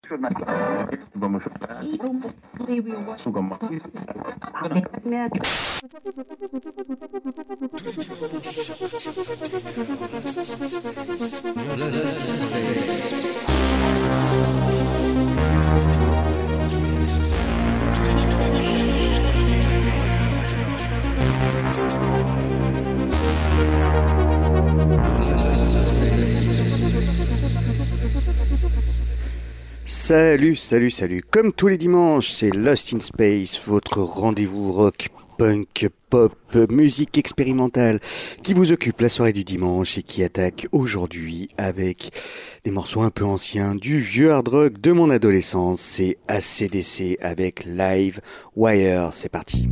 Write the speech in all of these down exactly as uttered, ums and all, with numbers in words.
Salut, salut, salut. Comme tous les dimanches, c'est Lost in Space, votre rendez-vous rock, punk, pop, musique expérimentale qui vous occupe la soirée du dimanche et qui attaque aujourd'hui avec des morceaux un peu anciens du vieux hard rock de mon adolescence. C'est A C D C avec Live Wire. C'est parti.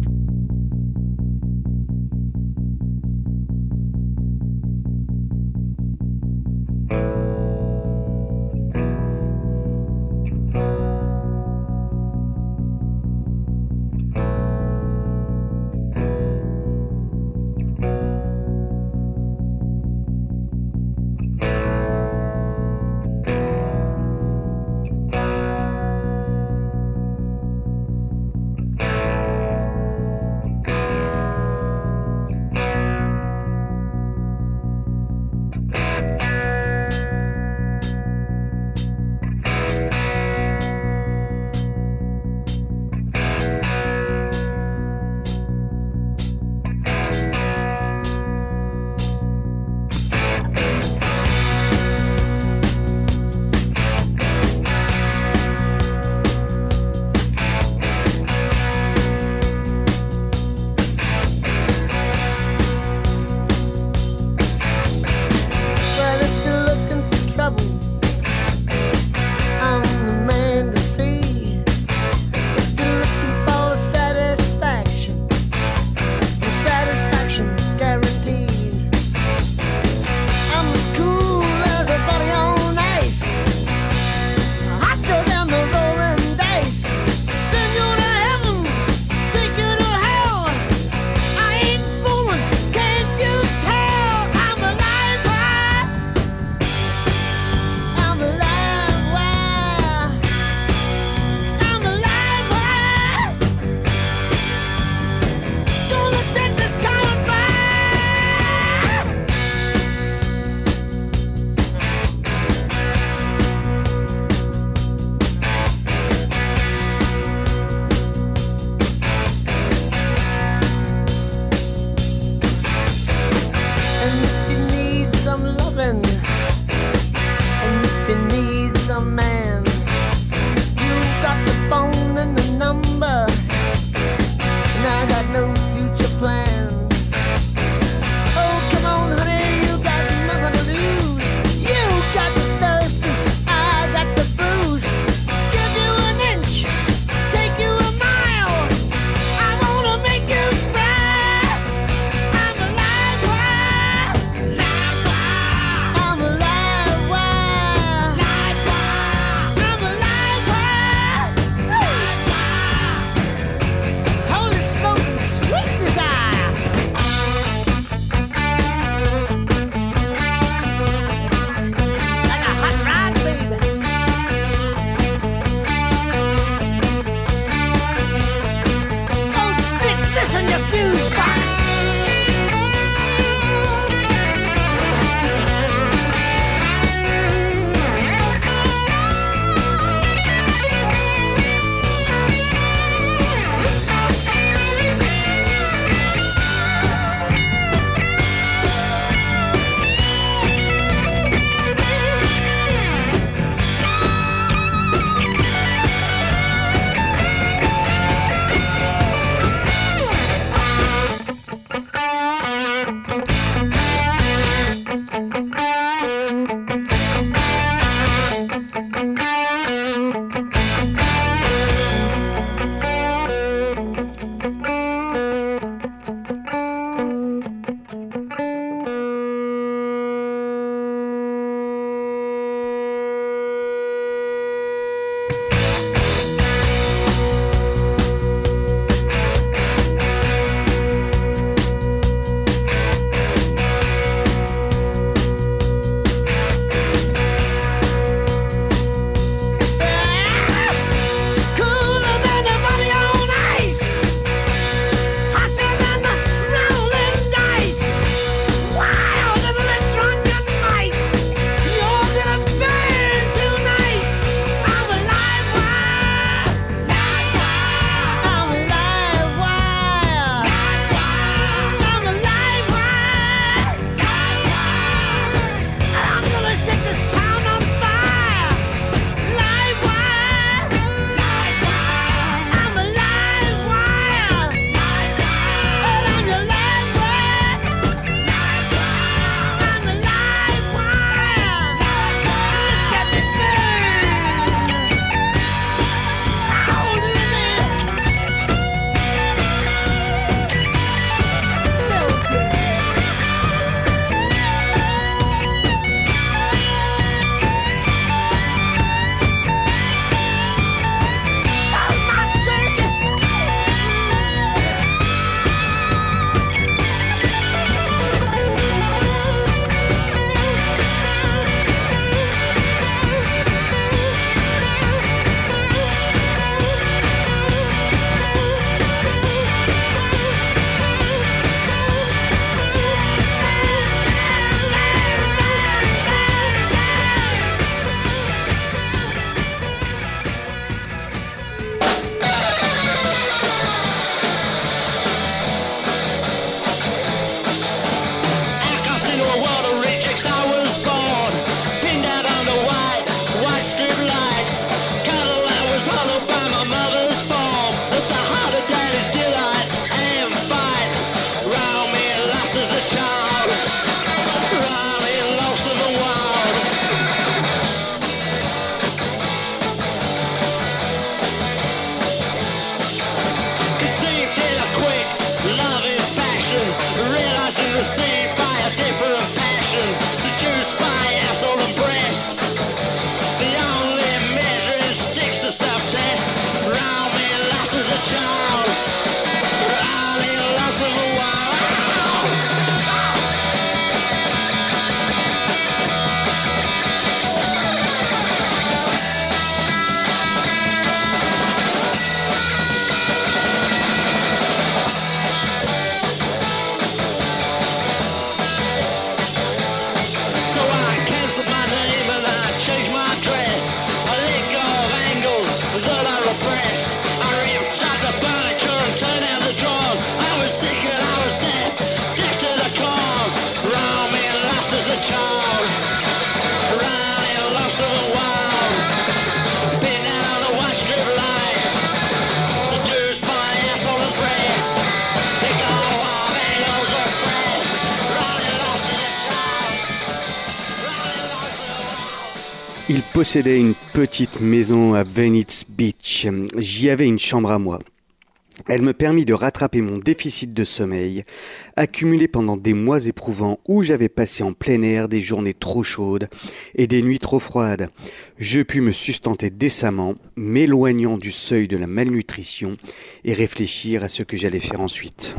possédais une petite maison à Venice Beach. J'y avais une chambre à moi. Elle me permit de rattraper mon déficit de sommeil, accumulé pendant des mois éprouvants où j'avais passé en plein air des journées trop chaudes et des nuits trop froides. Je pus me sustenter décemment, m'éloignant du seuil de la malnutrition et réfléchir à ce que j'allais faire ensuite.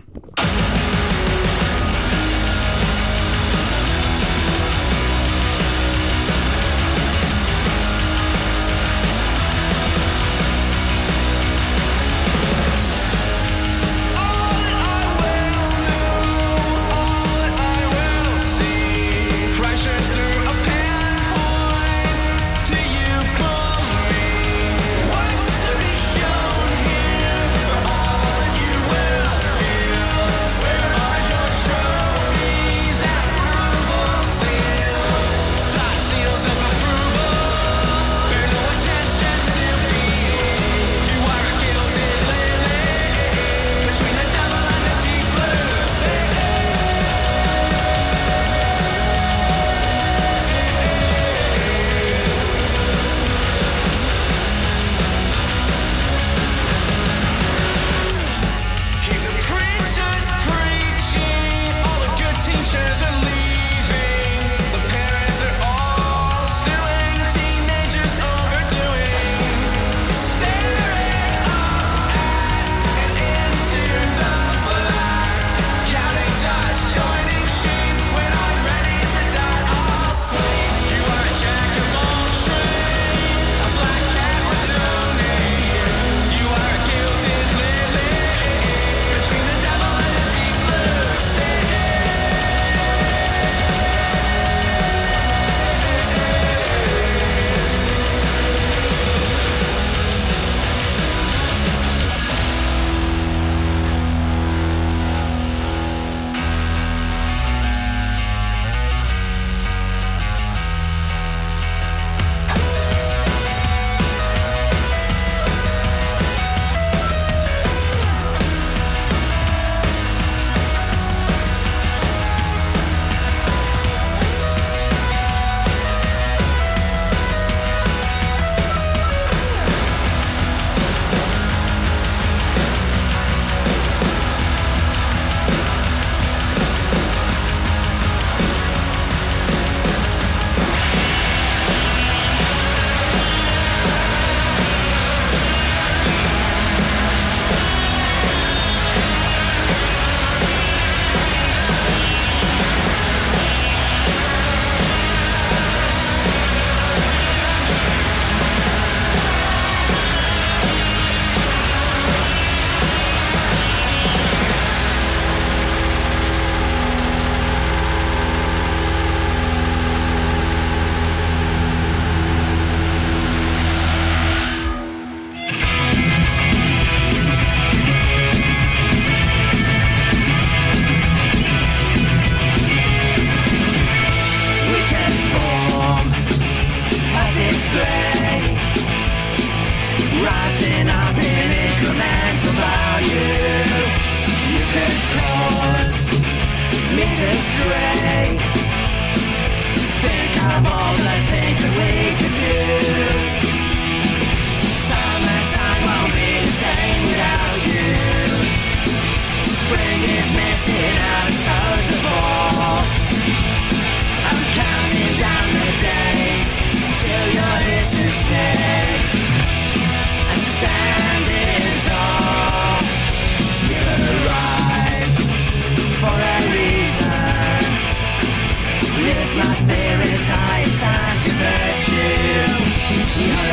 My spirit's high, it's such a virtue. You're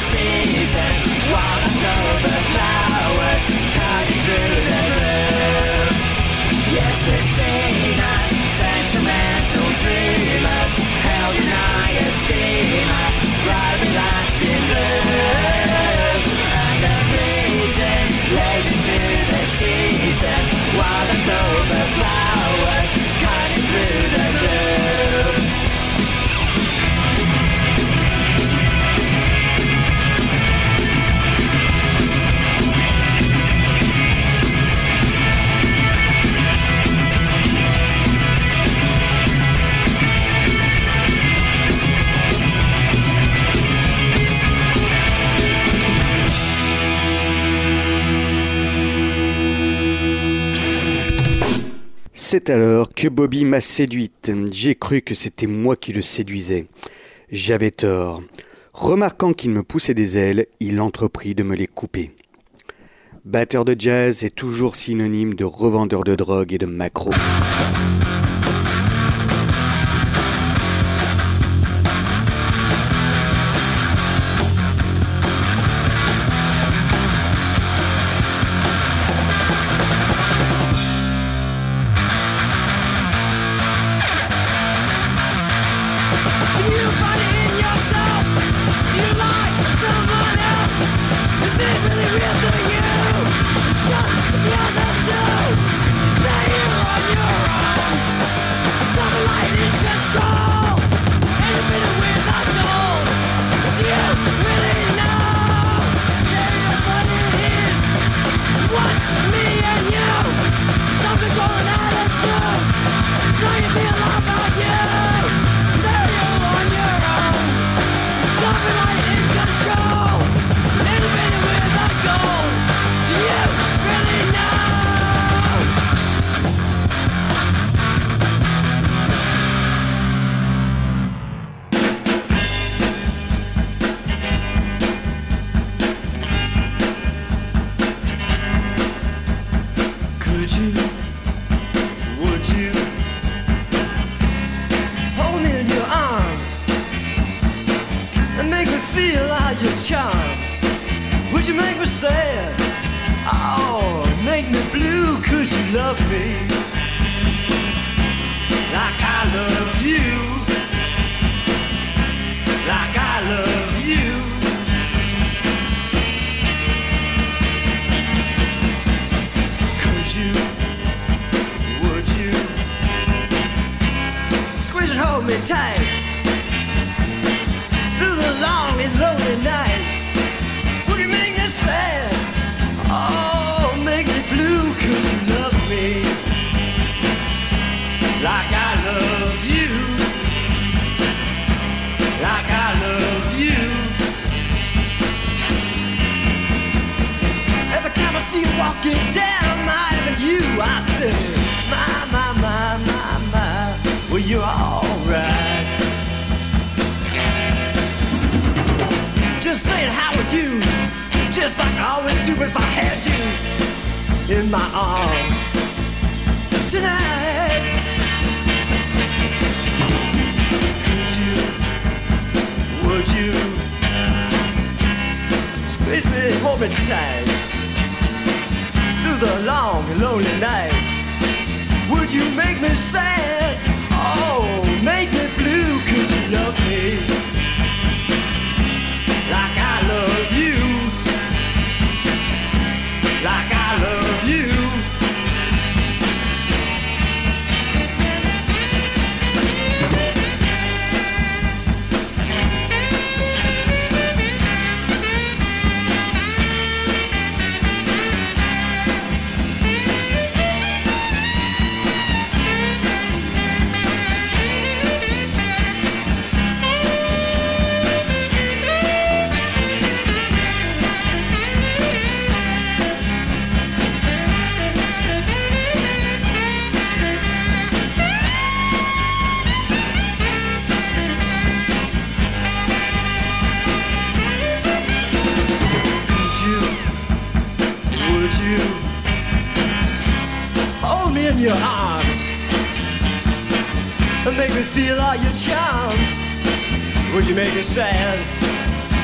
season, wild October flowers cutting through the blue. Yes, we're seen as sentimental dreamers, held in high esteem, driving last in blue. And the breezing late into the season, wild October flowers cutting through the blue. C'est alors que Bobby m'a séduite. J'ai cru que c'était moi qui le séduisais. J'avais tort. Remarquant qu'il me poussait des ailes, il entreprit de me les couper. Batteur de jazz est toujours synonyme de revendeur de drogue et de maquereau.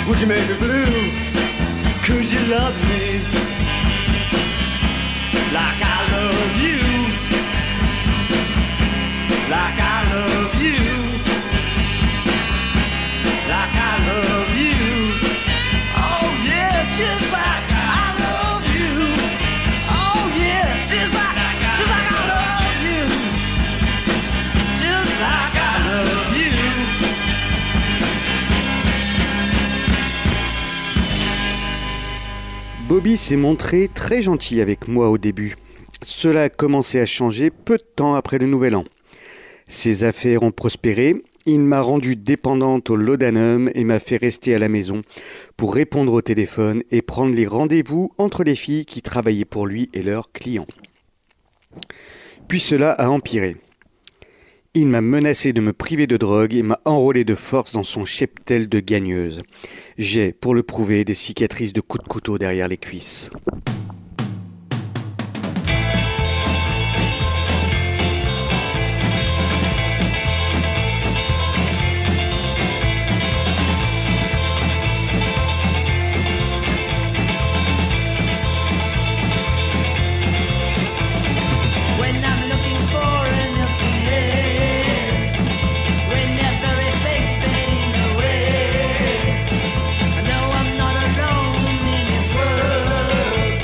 Would you make me blue? Could you love me like I love you? Like I love you, like I love you. Oh yeah, just like I love you. Oh yeah, just like, just like I love you. Just like I love you. Bobby s'est montré très gentil avec moi au début. Cela a commencé à changer peu de temps après le Nouvel An. Ses affaires ont prospéré, il m'a rendu dépendante au laudanum et m'a fait rester à la maison pour répondre au téléphone et prendre les rendez-vous entre les filles qui travaillaient pour lui et leurs clients. Puis cela a empiré. Il m'a menacé de me priver de drogue et m'a enrôlé de force dans son cheptel de gagneuse. J'ai, pour le prouver, des cicatrices de coups de couteau derrière les cuisses. World.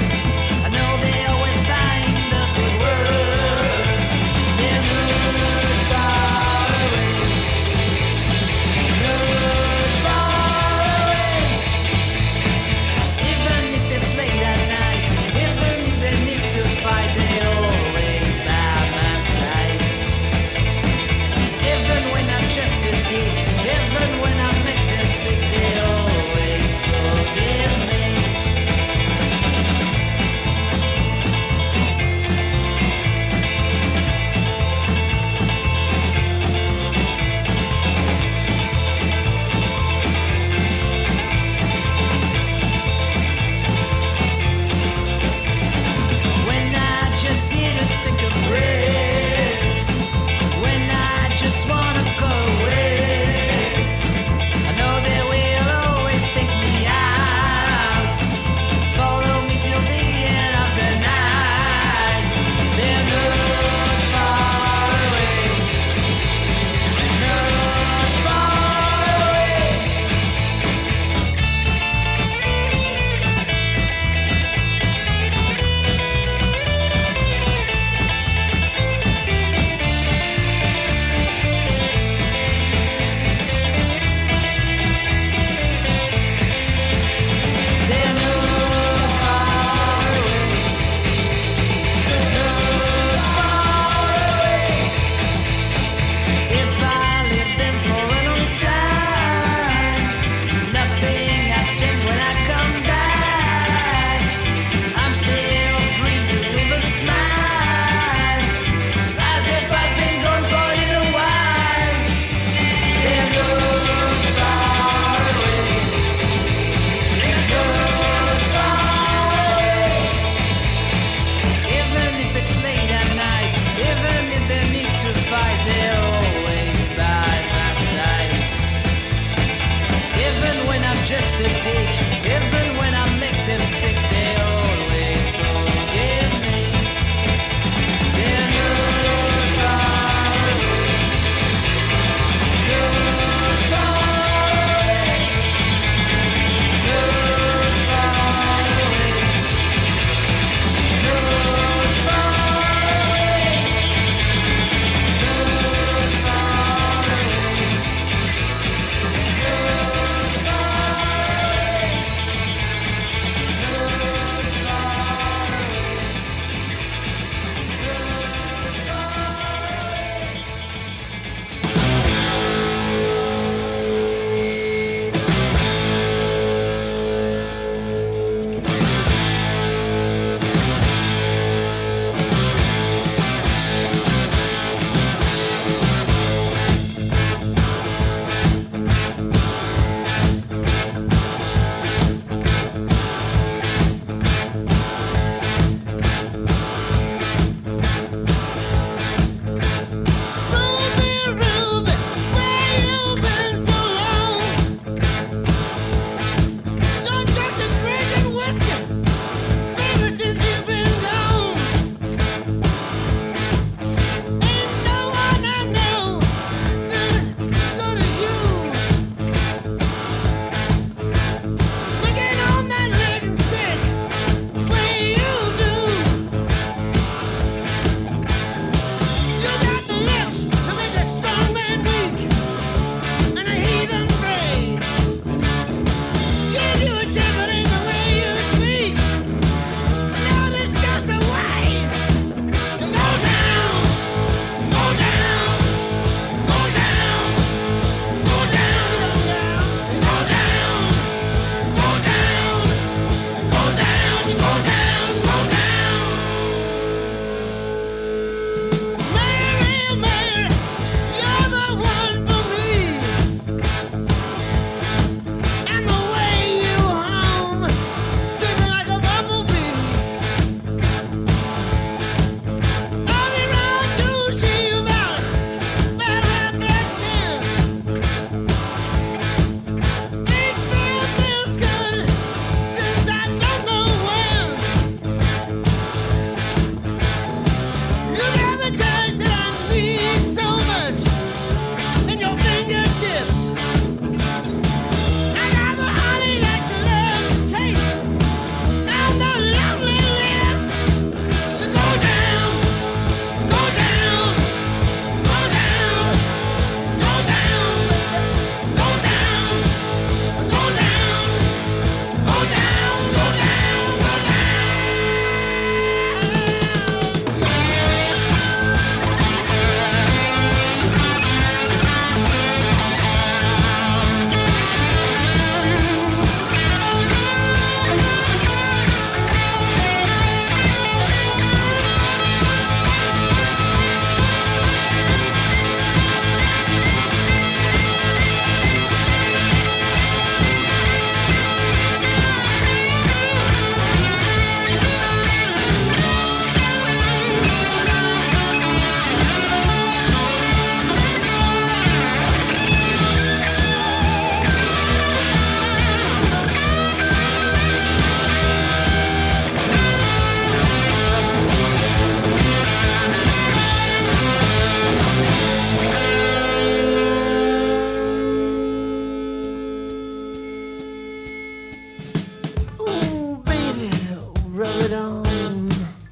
it on.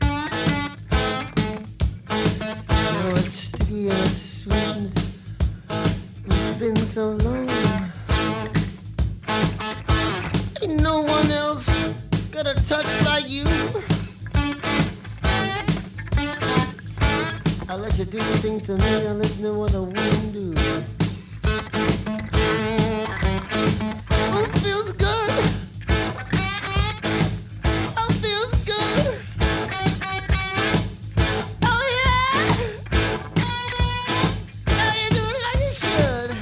Oh, it's sticky and it's sweet and it's, it's been so long. Ain't no one else got a touch like you. I let you do things to me I let no other woman do. Oh, it feels good. Oh, it feels good. Oh, yeah. Now you do it like you should.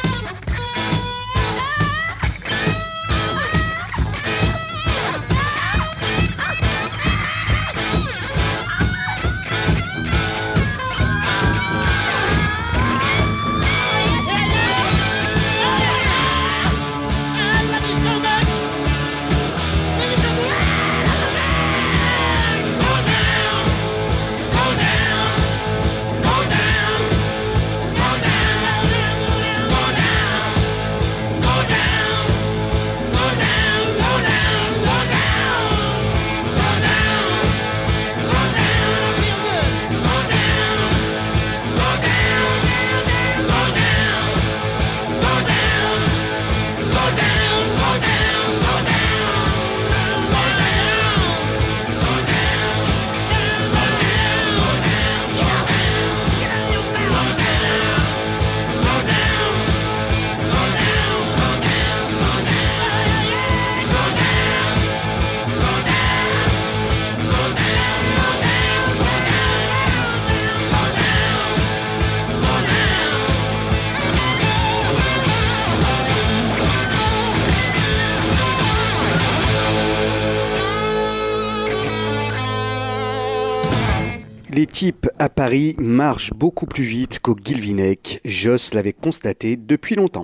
Les types à Paris marchent beaucoup plus vite qu'au Guilvinec, Joss l'avait constaté depuis longtemps.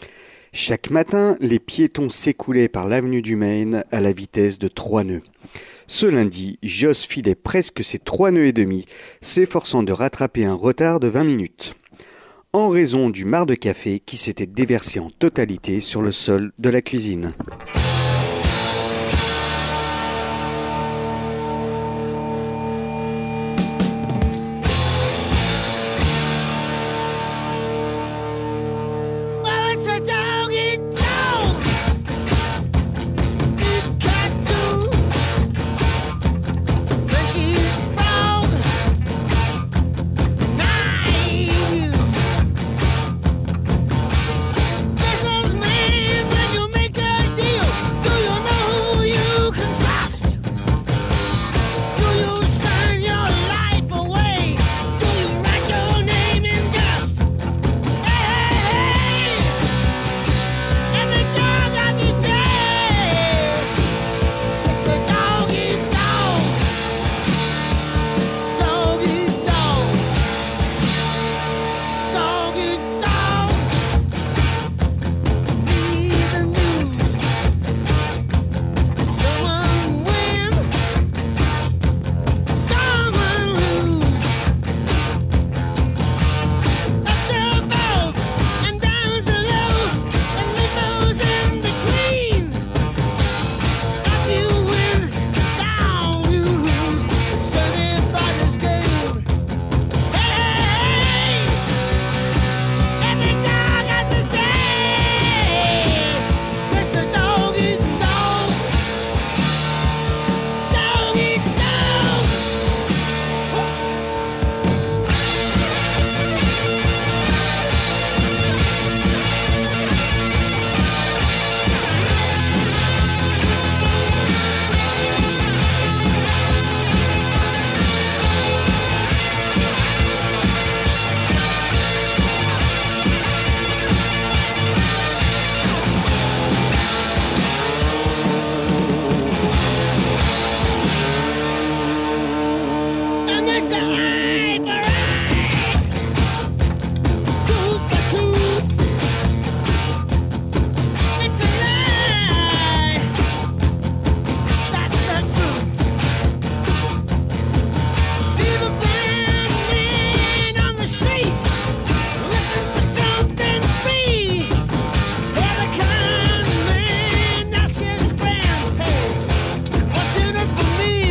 Chaque matin, les piétons s'écoulaient par l'avenue du Maine à la vitesse de trois nœuds. Ce lundi, Joss filait presque ses trois nœuds et demi, s'efforçant de rattraper un retard de vingt minutes, en raison du marc de café qui s'était déversé en totalité sur le sol de la cuisine. For me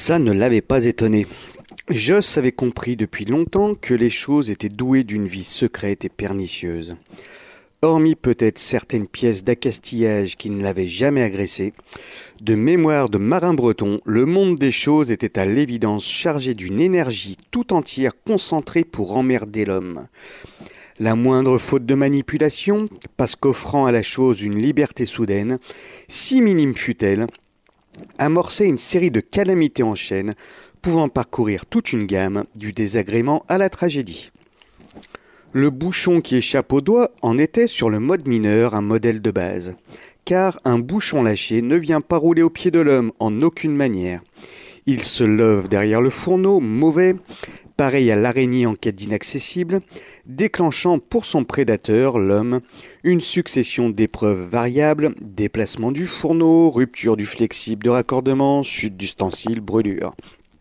Ça ne l'avait pas étonné. Joss avait compris depuis longtemps que les choses étaient douées d'une vie secrète et pernicieuse. Hormis peut-être certaines pièces d'accastillage qui ne l'avaient jamais agressé, de mémoire de marin breton, le monde des choses était à l'évidence chargé d'une énergie tout entière concentrée pour emmerder l'homme. La moindre faute de manipulation, parce qu'offrant à la chose une liberté soudaine, si minime fût-elle, amorçait une série de calamités en chaîne, pouvant parcourir toute une gamme, du désagrément à la tragédie. Le bouchon qui échappe au doigt en était sur le mode mineur un modèle de base, car un bouchon lâché ne vient pas rouler au pied de l'homme en aucune manière. Il se love derrière le fourneau, mauvais, pareil à l'araignée en quête d'inaccessible, déclenchant pour son prédateur, l'homme, une succession d'épreuves variables, déplacement du fourneau, rupture du flexible de raccordement, chute d'ustensiles, brûlure.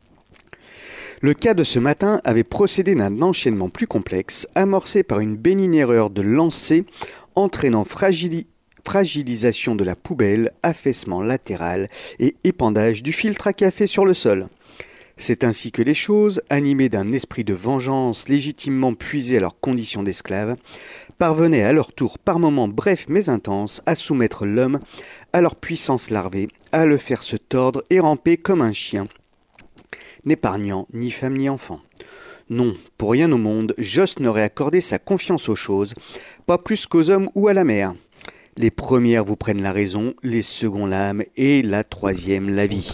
Le cas de ce matin avait procédé d'un enchaînement plus complexe, amorcé par une bénigne erreur de lancer, entraînant fragili- fragilisation de la poubelle, affaissement latéral et épandage du filtre à café sur le sol. C'est ainsi que les choses, animées d'un esprit de vengeance légitimement puisé à leur condition d'esclaves, parvenaient à leur tour par moments brefs mais intenses à soumettre l'homme à leur puissance larvée, à le faire se tordre et ramper comme un chien, n'épargnant ni femme ni enfant. Non, pour rien au monde, Joss n'aurait accordé sa confiance aux choses, pas plus qu'aux hommes ou à la mer. Les premières vous prennent la raison, les seconds l'âme et la troisième la vie.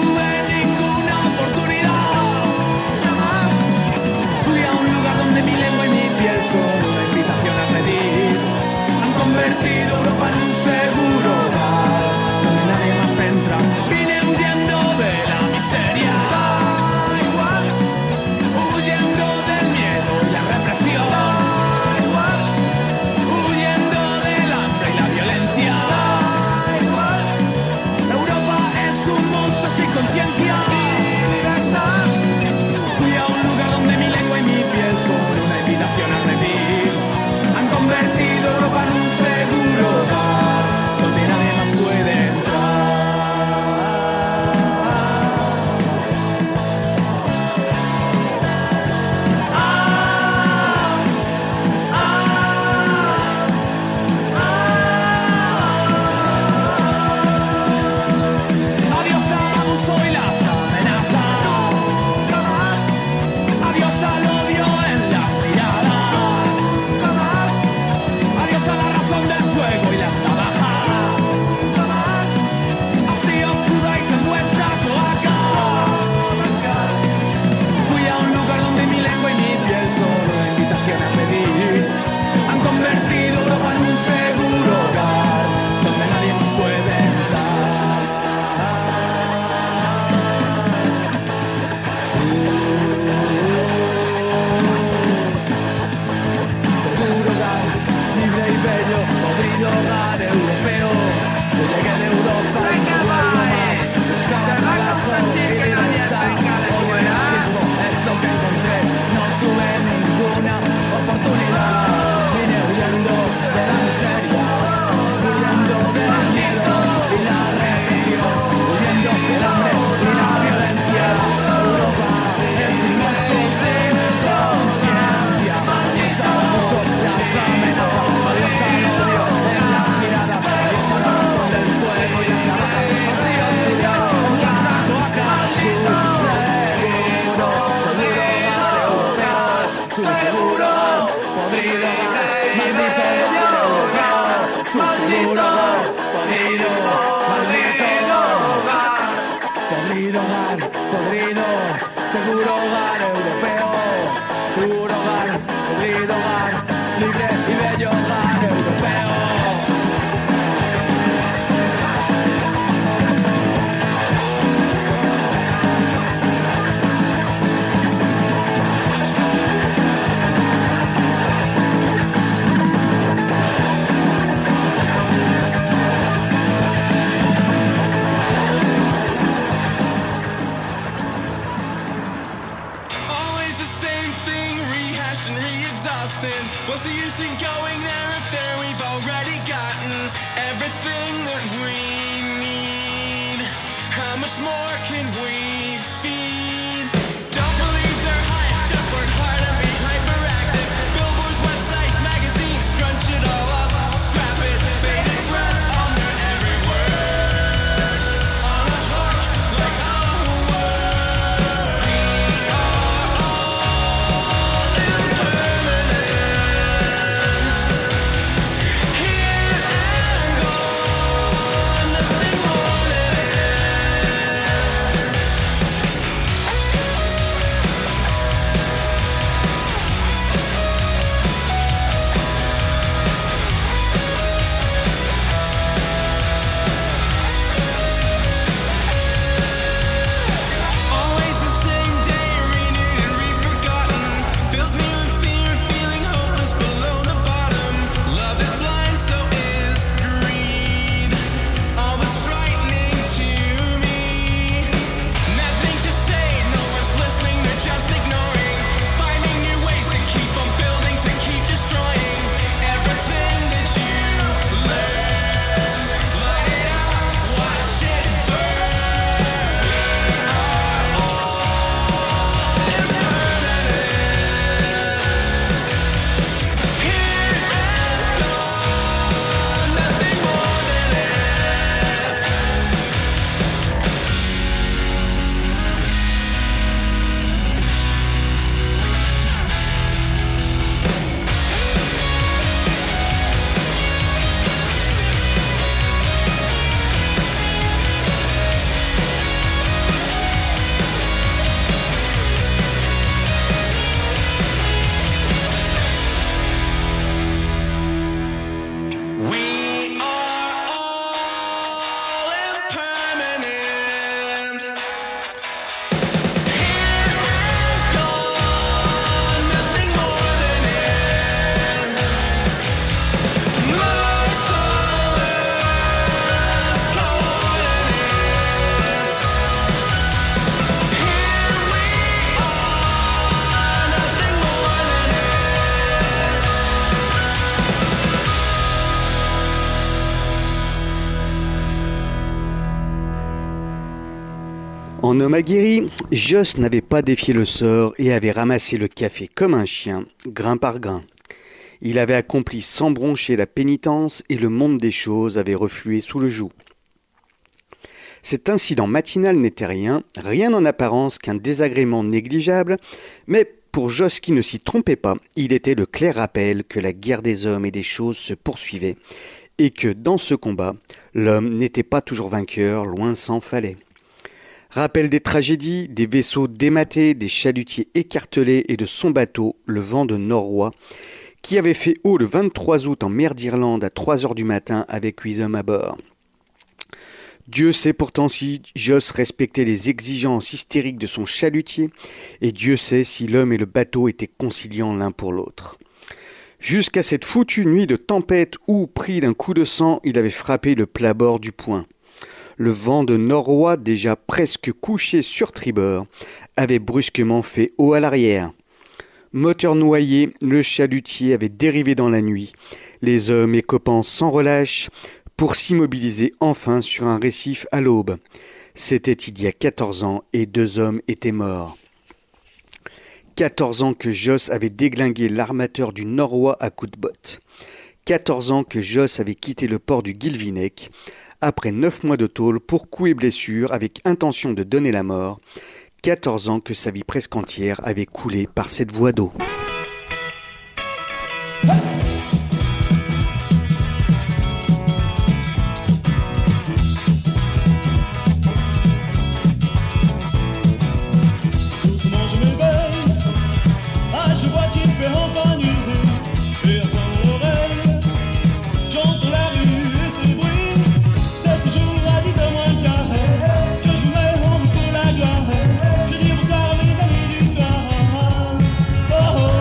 Fui a un lugar donde mi lengua much more can we feed? Don't believe their hype, just work hard and be hyperactive. Billboards, websites, magazines, scrunch it all up, scrap it, bated breath on their every word. On a hook, like a word. We are all impermanent. Here and gone, nothing more than it. Always the same day, renewed and re-forgotten. Fills me with fear, feeling hopeless below the bottom. Love is blind, so is greed. All that's frightening to me. Nothing to say, no one's listening, they're just ignoring. Finding new ways to keep on building, to keep destroying everything that you learn. Light it up, watch it burn. We are all impermanent. Here and gone, nothing more than it. We are all impermanent. Here and gone, nothing more than it. Motionless coordinates. Here we are, nothing more than it. En homme aguerri, Joss n'avait pas défié le sort et avait ramassé le café comme un chien, grain par grain. Il avait accompli sans broncher la pénitence et le monde des choses avait reflué sous le joug. Cet incident matinal n'était rien, rien en apparence qu'un désagrément négligeable, mais pour Joss qui ne s'y trompait pas, il était le clair rappel que la guerre des hommes et des choses se poursuivait et que dans ce combat, l'homme n'était pas toujours vainqueur, loin s'en fallait. Rappel des tragédies, des vaisseaux dématés, des chalutiers écartelés et de son bateau, le vent de Norrois, qui avait fait eau le vingt-trois août en mer d'Irlande à trois heures du matin avec huit hommes à bord. Dieu sait pourtant si Joss respectait les exigences hystériques de son chalutier, et Dieu sait si l'homme et le bateau étaient conciliants l'un pour l'autre. Jusqu'à cette foutue nuit de tempête où, pris d'un coup de sang, il avait frappé le plat-bord du poing. Le vent de Norrois, déjà presque couché sur tribord, avait brusquement fait eau à l'arrière. Moteur noyé, le chalutier avait dérivé dans la nuit, les hommes écopant sans relâche pour s'immobiliser enfin sur un récif à l'aube. C'était il y a quatorze ans et deux hommes étaient morts. Quatorze ans que Joss avait déglingué l'armateur du Norrois à coups de botte. Quatorze ans que Joss avait quitté le port du Guilvinec, après neuf mois de tôle pour coups et blessures avec intention de donner la mort. Quatorze ans que sa vie presque entière avait coulé par cette voie d'eau. Doucement je m'éveille, ah je vois qu'il fait enfin nuit, et à tendre l'oreille, j'entends la rue et ses bruits, c'est toujours à dix heures moins quart, que je me mets en route pour la gloire, je dis bonsoir à mes amis du soir, oh oh.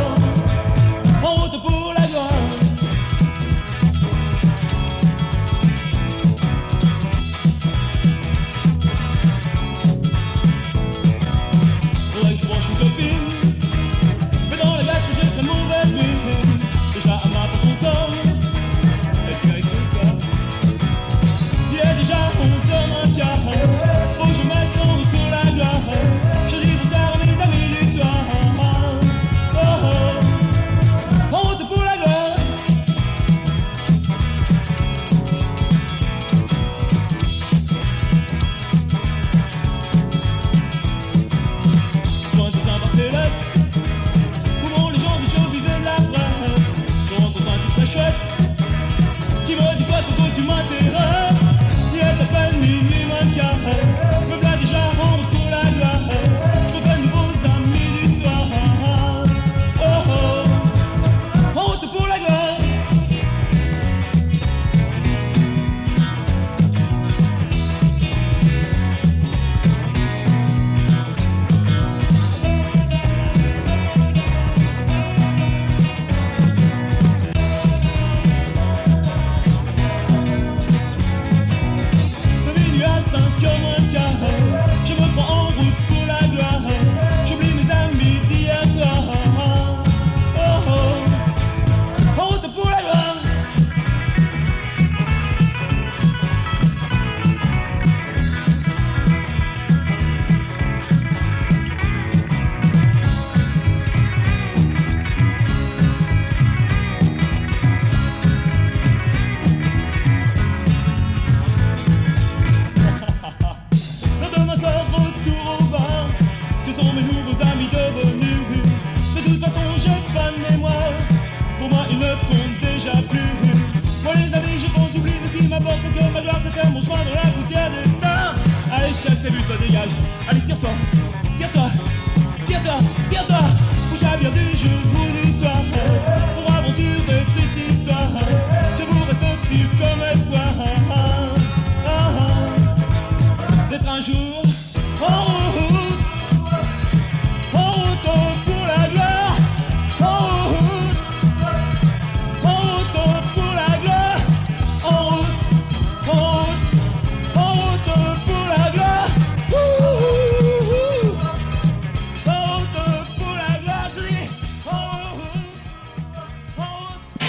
cinq heures moins le quart. Je me prends en route pour la gloire. J'oublie mes amis d'hier soir. Oh oh, en route pour la gloire. Quand demain sort retour au bar, que sont mes nouveaux amis devenus? De toute façon j'ai pas de mémoire, pour moi ils ne comptent déjà plus. Moi les amis je pense j'oublie, mais ce qui m'importe c'est que ma gloire c'était mon chemin dans la poussière des stars. Allez je te laisse, c'est vu, toi dégage. Allez tire-toi, tire-toi, tire-toi, tire-toi. Bouge à bien du jour ou du soir, pour aventure et triste histoire. Je vous reste-t-il comme espoir d'être un jour en route, en route pour la gloire, en route, en route pour la gloire, en route, en route, en route pour la gloire, ouh, en route pour la gloire, je dis, en route, en route.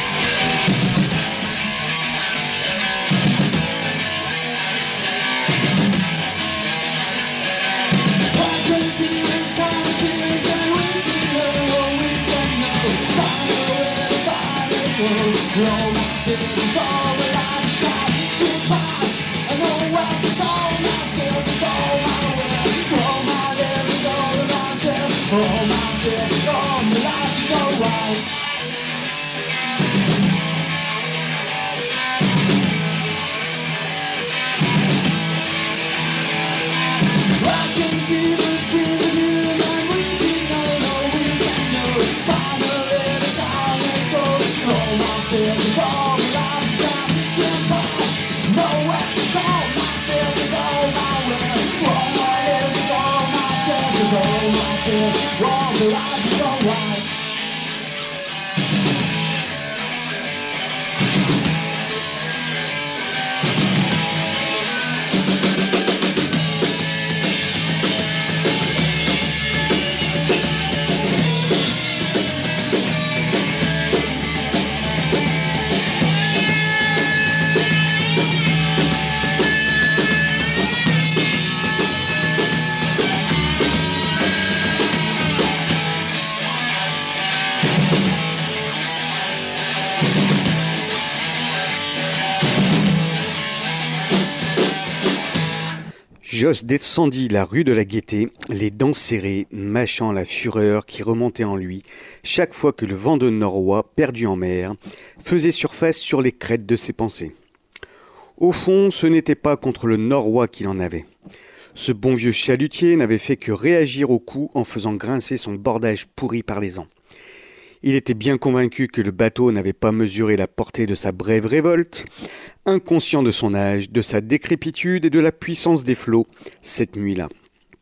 Joss descendit la rue de la Gaîté, les dents serrées, mâchant la fureur qui remontait en lui chaque fois que le vent de noroît, perdu en mer, faisait surface sur les crêtes de ses pensées. Au fond, ce n'était pas contre le noroît qu'il en avait. Ce bon vieux chalutier n'avait fait que réagir au coup en faisant grincer son bordage pourri par les ans. Il était bien convaincu que le bateau n'avait pas mesuré la portée de sa brève révolte, inconscient de son âge, de sa décrépitude et de la puissance des flots, cette nuit-là.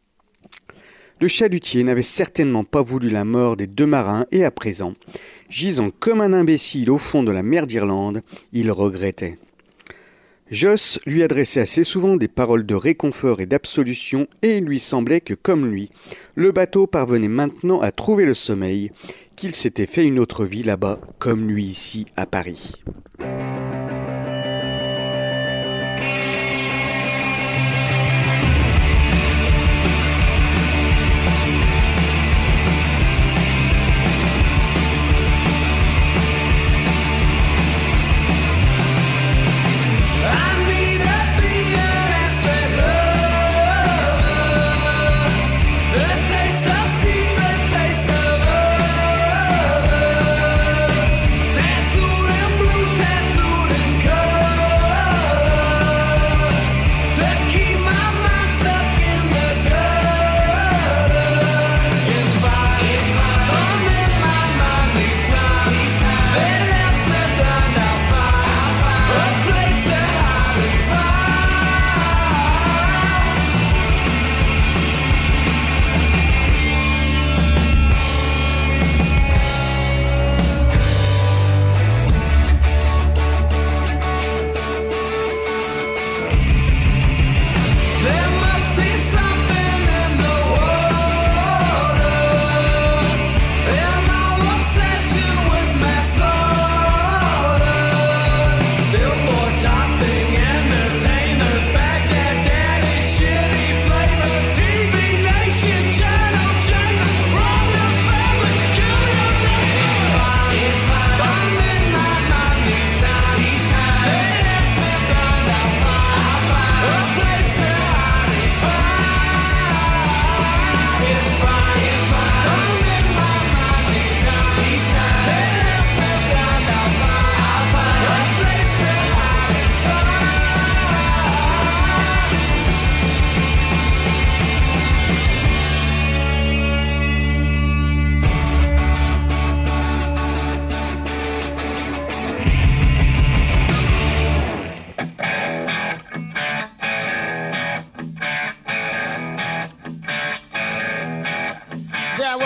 Le chalutier n'avait certainement pas voulu la mort des deux marins et à présent, gisant comme un imbécile au fond de la mer d'Irlande, il regrettait. Joss lui adressait assez souvent des paroles de réconfort et d'absolution et il lui semblait que, comme lui, le bateau parvenait maintenant à trouver le sommeil, qu'il s'était fait une autre vie là-bas, comme lui ici à Paris. Tattoo and blue tattoo.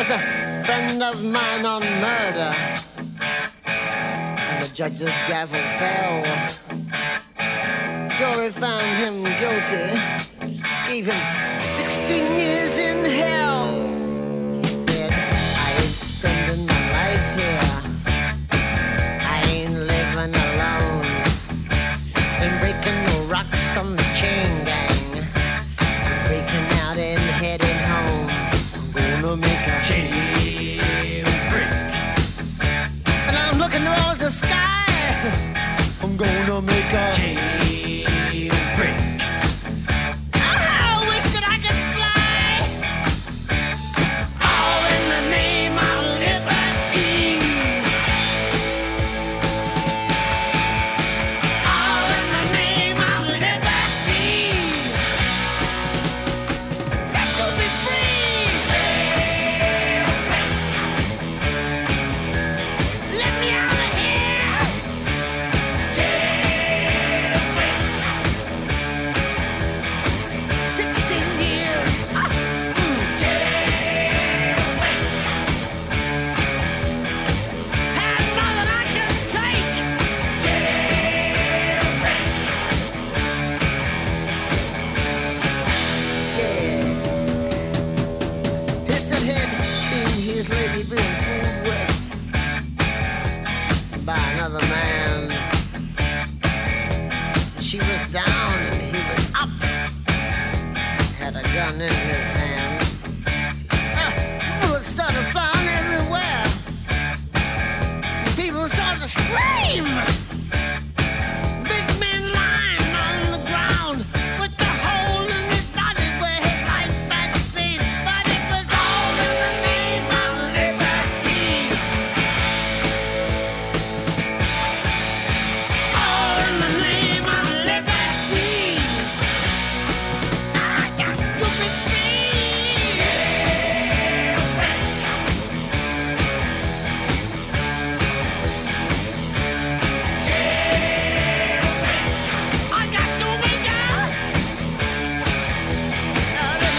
was a friend of mine on murder, and the judge's gavel fell. Jury found him guilty, gave him sixteen years in hell. He said, I ain't spending my life here, I ain't living alone, ain't breaking no rocks on the chain gang, I'm breaking out and heading home. I'm gonna make a jailbreak, and I'm looking towards the sky. I'm gonna make a jailbreak. I wish that I could fly, all in the name of liberty, all in the name of liberty. Got to be free. Let me out of here. Sixteen years. Ah, mm, jailbreak. Had more than I can take. Jailbreak. Yeah. Piston head seen his lady being fooled with by another man. She was down and he was up, had a gun in his hand. Ah, bullets started flying everywhere. People started to scream. Big man lying on the ground with the hole in his body where his life had been. But it was all in the name of liberty. All in the name of liberty. I got to be free. Jailbreak. Jailbreak. I got to wake up out of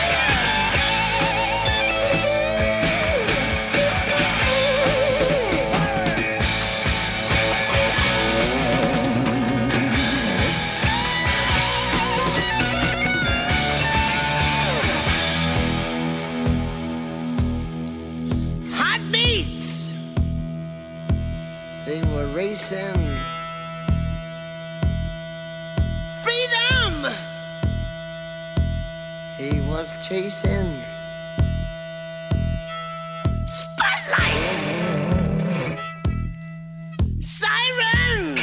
hot beats. They were racing. Freedom. He was chasing. Spotlights. Sirens.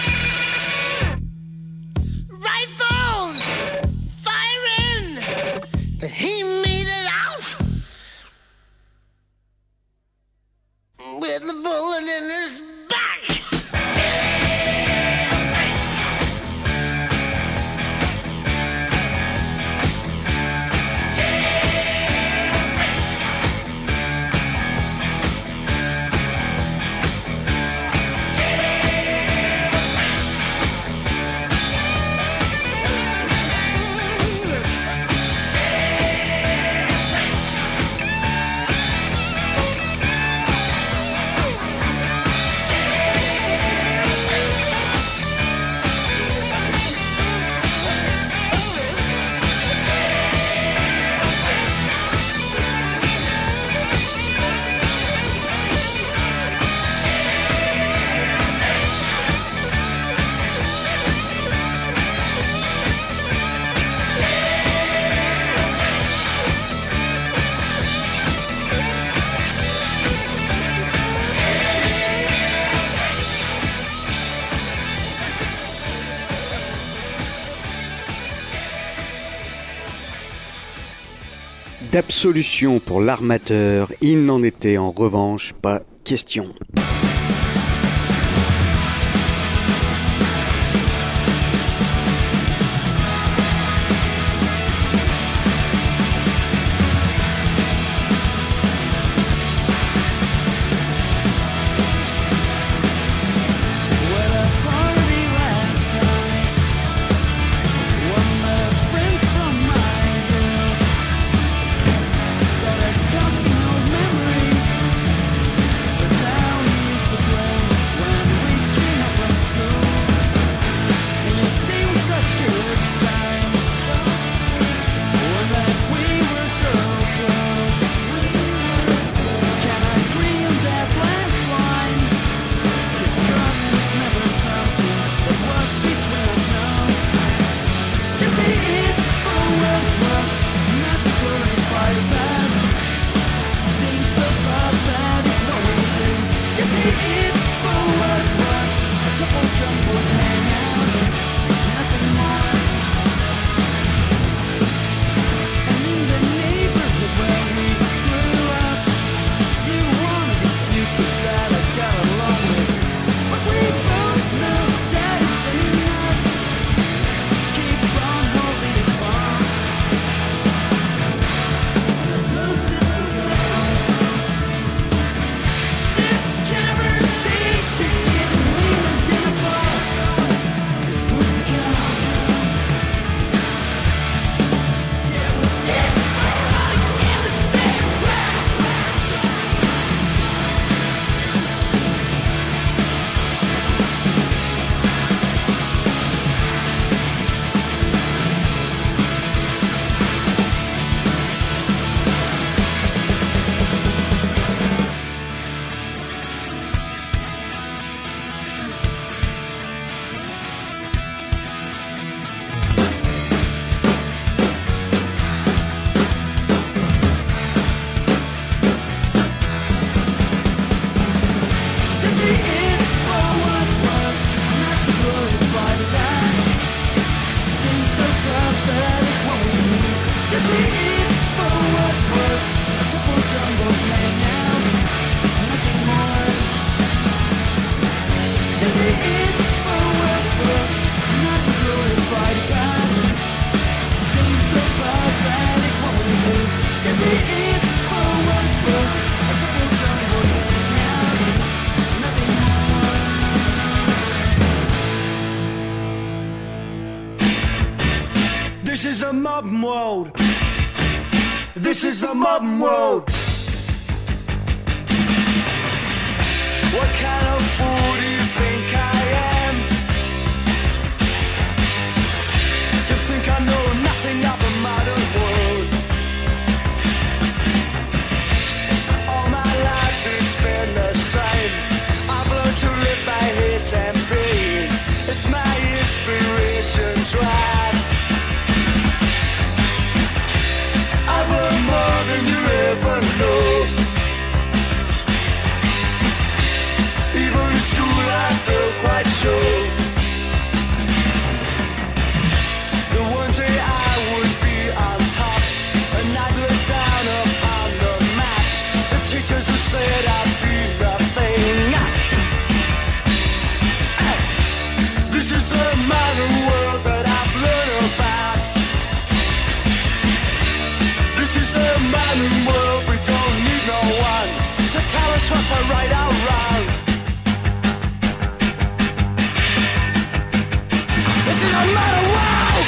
Rifles. Firing. But he made it out with the bullet in his back. Jailbreak. D'absolution pour l'armateur, il n'en était en revanche pas question. Memories world. This is the modern world. What kind of fool do you think I am? You think I know nothing of the modern world? All my life has been the same. I've learned to live by hate and pain. It's my inspiration drive. I've learned more than you ever know. Even in school I felt quite sure that one day I would be on top, and I'd look down upon the map. The teachers who said I'd be nothing. This is a modern world that I've learned about. This is a modern world, we don't need no one to tell us what's a right or wrong. This is a modern world.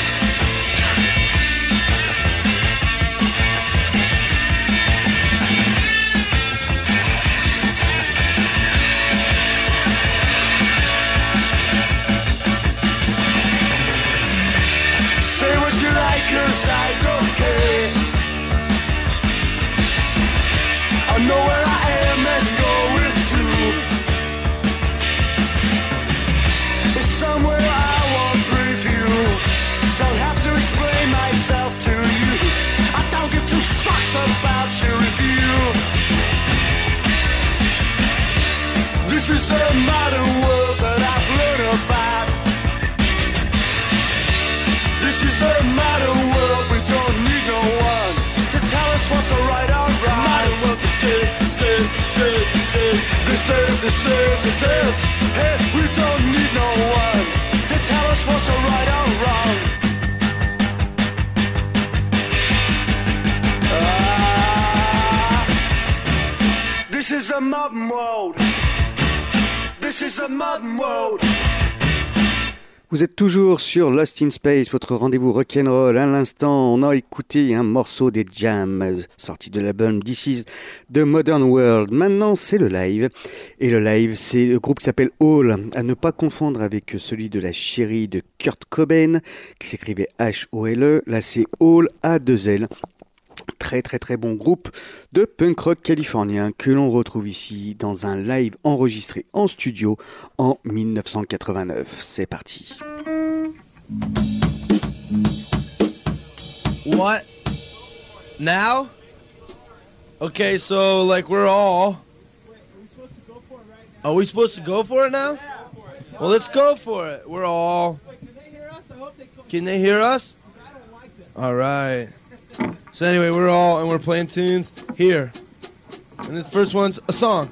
Say what you like, 'cause I don't care. I know where I am and going to. It's somewhere I won't preview. Don't have to explain myself to you. I don't give two fucks about your review. This is a modern world that I've learned about. This is a modern world, we don't need no one to tell us what's a right or wrong. Modern world, this is, this is, this is, this is, this is, this is, this is. Hey, we don't need no one to tell us what's a right or wrong. Ah, this is a modern world. This is a modern world. Vous êtes toujours sur Lost in Space, votre rendez-vous rock'n'roll. À l'instant, on a écouté un morceau des Jams, sorti de l'album This is the Modern World. Maintenant, c'est le live. Et le live, c'est le groupe qui s'appelle Hole, à ne pas confondre avec celui de la chérie de Kurt Cobain, qui s'écrivait H O L E. Là, c'est Hole A deux L. Très très très bon groupe de punk rock californien que l'on retrouve ici dans un live enregistré en studio en dix-neuf cent quatre-vingt-neuf. C'est parti. What? Now? Okay, so like we're all. Are we supposed to go for it now? Well, let's go for it. We're all. Can they hear us? All right. So anyway, we're all, and we're playing tunes here. And this first one's a song.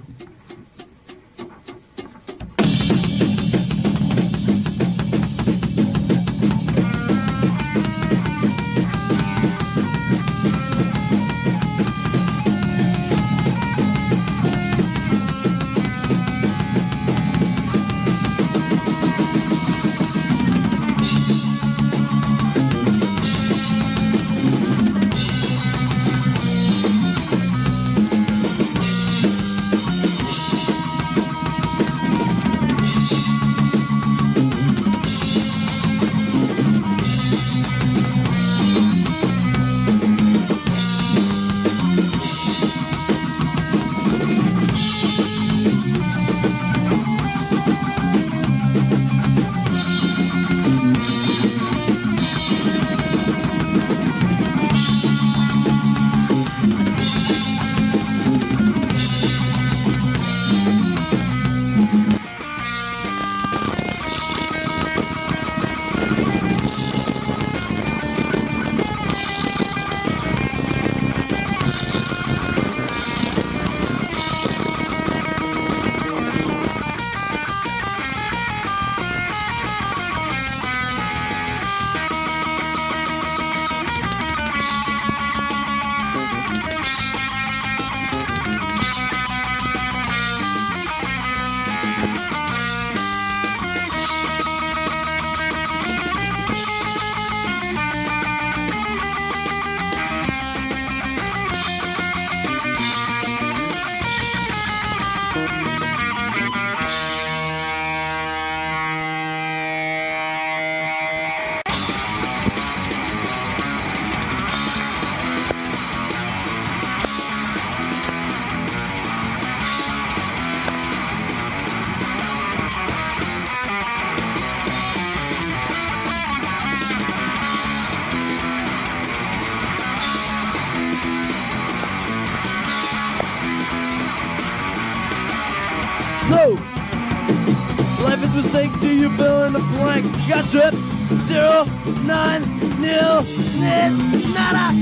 no. Life is mistake to you, fill in the blank. Got trip, zero, nine, nil, this, nada,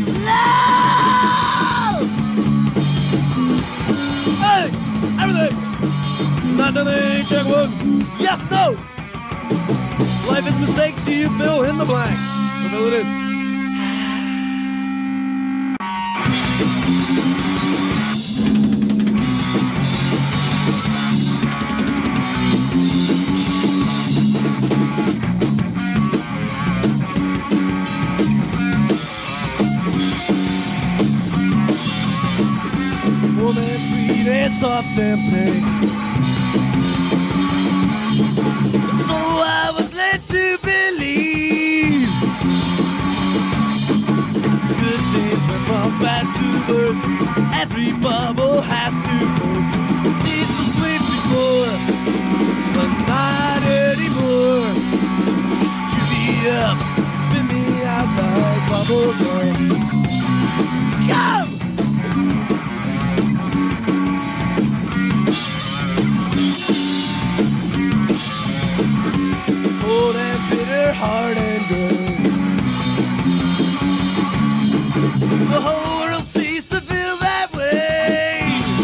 love! Hey, everything! Not nothing, check one. Yes, no! Life is mistake to you, fill in the blank. So fill it in. Warm and sweet and soft and pink. So I was led to believe good days went from bad to worse. Every bubble has to burst. The seas were sweet before, but not anymore. Just chew me up, spin me out like bubble gum. Come! Cold and bitter, hard and good. The whole world seems to feel that way.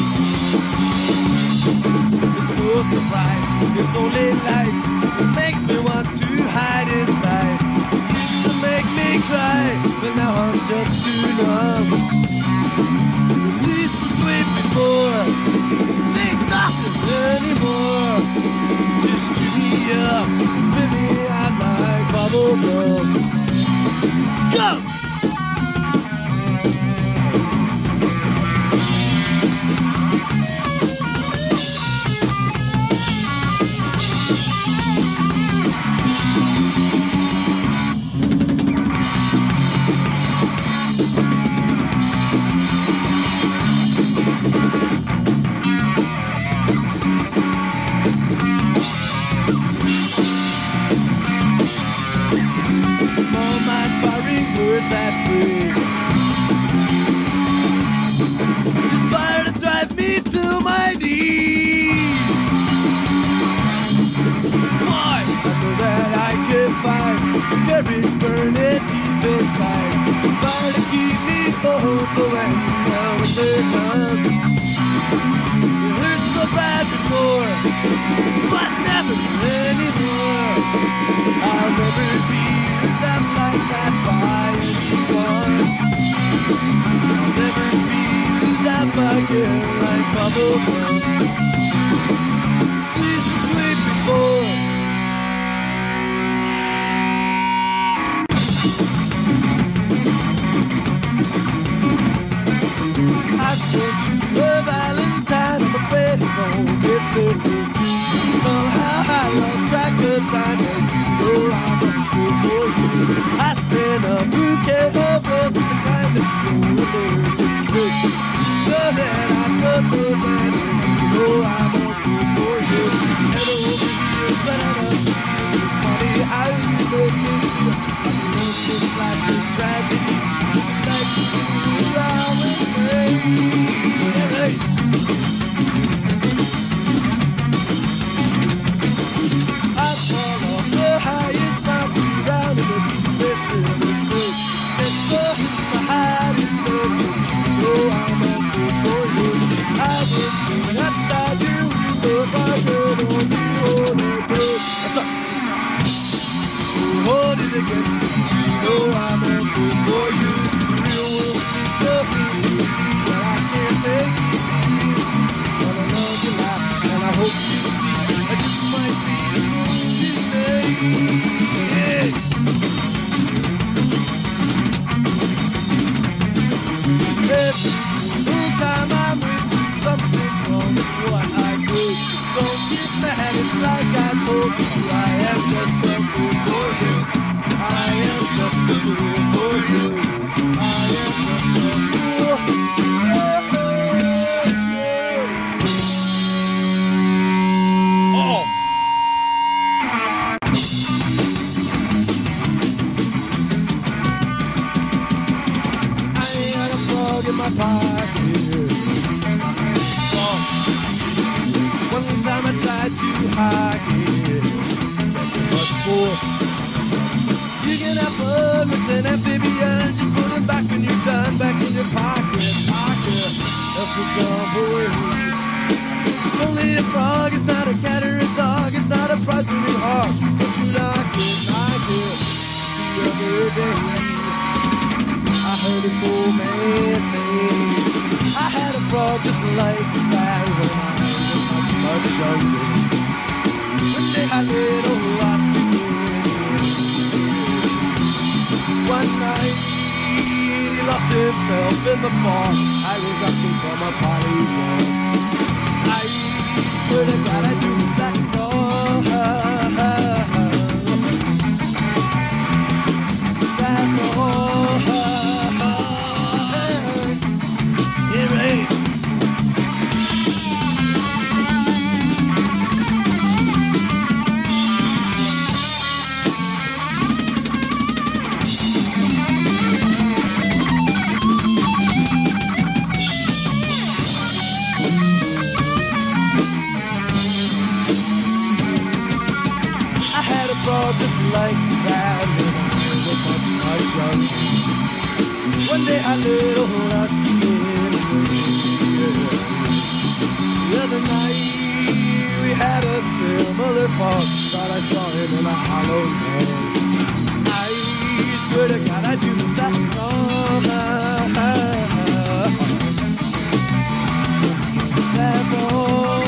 It's no surprise, it's only life that makes me want to hide inside. It used to make me cry, but now I'm just too numb. The seas so sweet before, things nothing anymore. Just chew me up, spin me out like bubble gum. Go! Small mind firing words that break. Inspire to drive me to my knees. Fly, I know that I can find courage burning deep inside. Fire to keep me hopeful when the winter comes. It hurt so bad before, but never anymore. I'll never be that like that fire anymore. I'll never be that fire like bubble gum. She's so sweet before. I sent you a Valentine, I'm afraid it won't get there to you. Somehow I lost track of time and you know I'm a fool for you. I sent a bouquet of roses, the kind that you know allergic to. So that I cut the man and you know I'm a fool for you. Head over here, but I don't know. It's funny how you make me feel. I feel just like a tragedy. Like you do around with me. Hey, hey. I fall off the highest mountain down in the deepest river flow. It's the hits my highest place. Oh, I'm a fool for you. I would do that I do if I could only hold a bird. That's up. Hold it against me. Oh, I'm a fool for you. The real world is so beautiful that I can't make it see. But I love you lot, and I hope you see. I just might be the fool you made. Yeah. Every single time I'm with you, something's wrong with what I do. Don't get mad, it's like I told you. I am just a fool for you. I am just a fool for you. I am just a fool. Oh! I ain't got a frog in my pocket. Oh. One time I for. You can have fun with an amphibian, just put them back when you're done, back in your pocket, pocket. That's the jump. Only a frog, it's not a cat or a dog, it's not a prize for me hard. But you knock it, knock it, the other day. I heard a poor man say, I had a frog just like that when I was much younger. One day I did a lot to do. One night he lost himself in the fog. I was asking from a party wall. I swear to God I do that wrong. That wrong. Yeah, right. Just like that when I was much, much younger. One day I little lost it. The other night we had a similar fog. Thought I saw him in a hollow man. I swear to God I do that wrong. That wrong.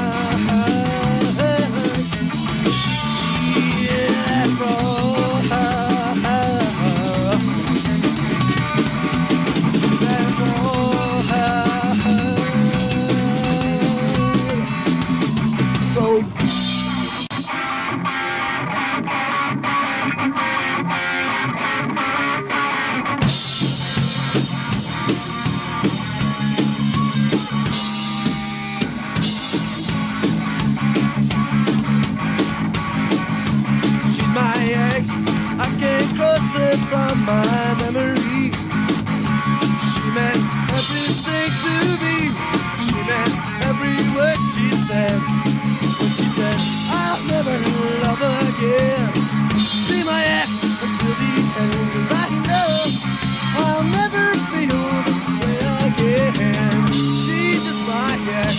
From my memory, she meant everything to me. She meant every word she said. When she said, I'll never love again. Be my ex until the end. And I know I'll never feel this way again. She's just my ex.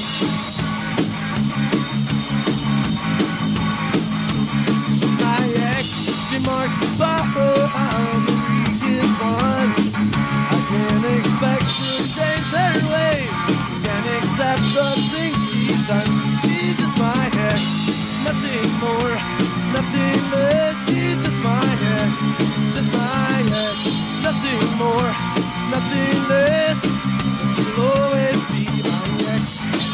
She's my ex. She marks the borrow. I'm the weakest one. I can't expect to change her ways. Can't accept the things she's done. She's just my ex. Nothing more, nothing less. She's just my ex. Just my ex. Nothing more, nothing less. She'll always be my ex.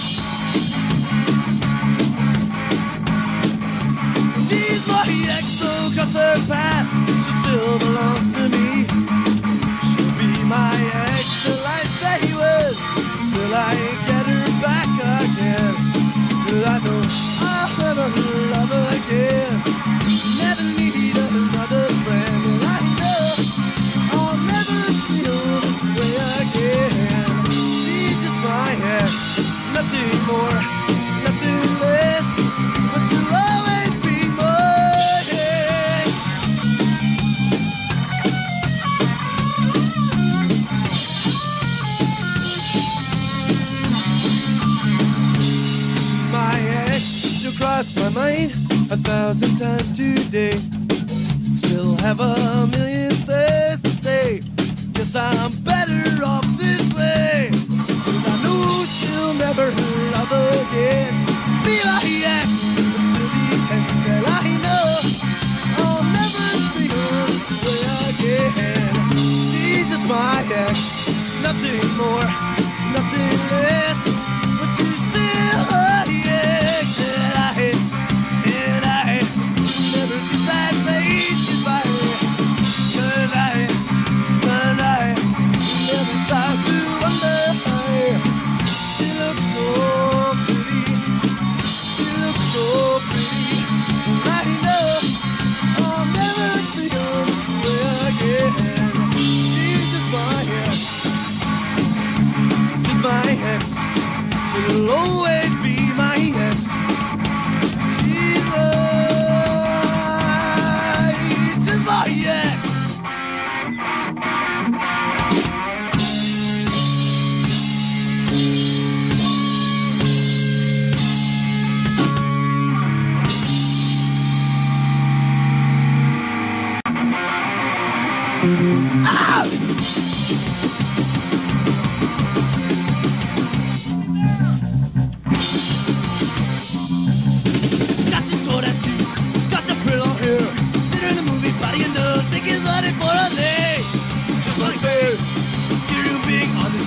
She's my ex, so cross her path. Still belongs to me. She'll be my ex till I say he was, till I get her back again. Till I know I'll never love her again. Never need another friend. And I know I'll never feel this way again. She's just my ex. Nothing more, nothing less. But she'll always be mine. Cross my mind a thousand times today. Still have a million things to say. Guess I'm better off this way. Cause I know she'll never love again. Be my ex until the end. And I know I'll never feel this way again. She's just my ex. Nothing more, nothing less. But she's still my ex. And I never be that face by her. Cause I, cause I never stop to wonder. She looks so pretty. She looks so pretty. And I know I'll never see her this way again. She's just my ex. Just my ex.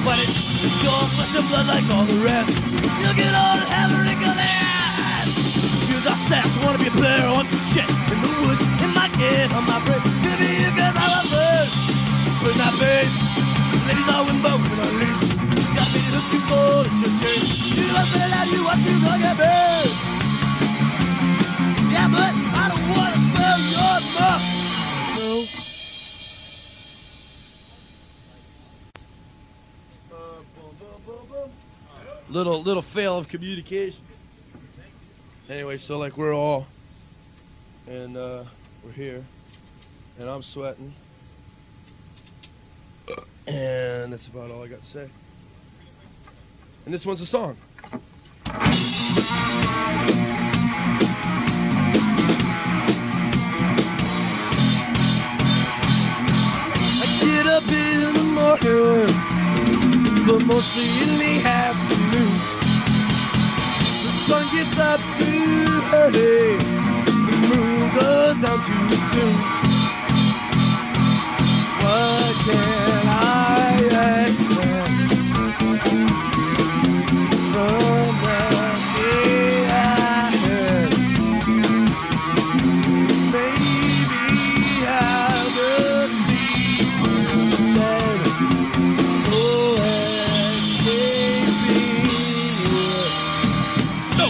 fight it. Your flesh and blood like all the rest. You'll get old and have a wrinkle there. Here's our sass, wanna be a bear, I want some shit in the woods, in my head, on my brain. Maybe you guys I love birds, but not birds. Ladies all in both and on loose. Got me looking for the church. You must let out you want to go get birds. Yeah, but I don't wanna smell your muff. No. Little little fail of communication. Anyway, so like we're all, and uh, we're here, and I'm sweating, and that's about all I got to say. And this one's a song. I get up in the morning, but mostly in the afternoon. The sun gets up too early, the moon goes down too soon. What can I expect from the day ahead? Maybe I'll just sleep instead. Oh, no.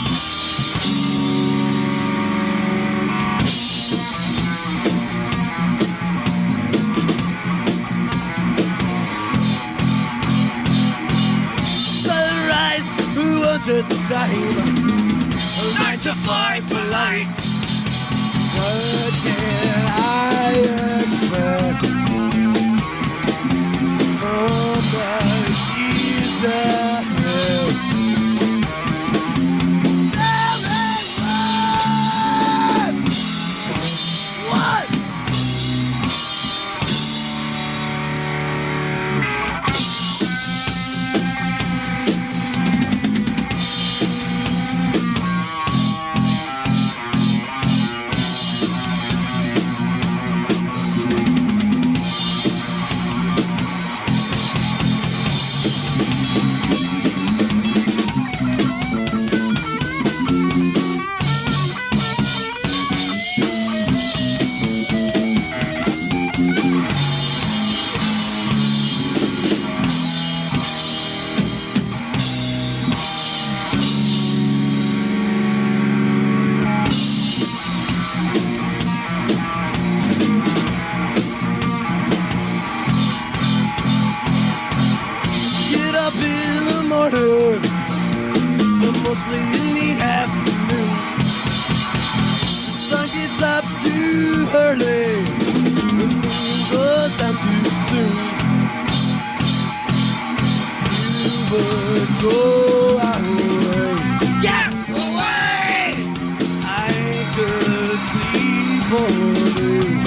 Sunrise, what's the time? Nine to five for life. What can I expect from the years ahead? What? Get up in the morning, but mostly in the afternoon. The sun gets up too early, the moon goes down too soon. You would go away, get away. I could sleep on you.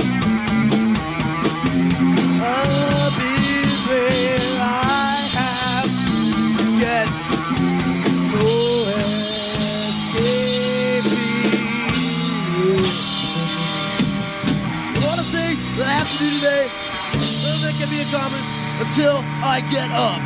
Up is where I have to get. No escaping. I wanna say that I have to do today, nothing that can be accomplished until I get up.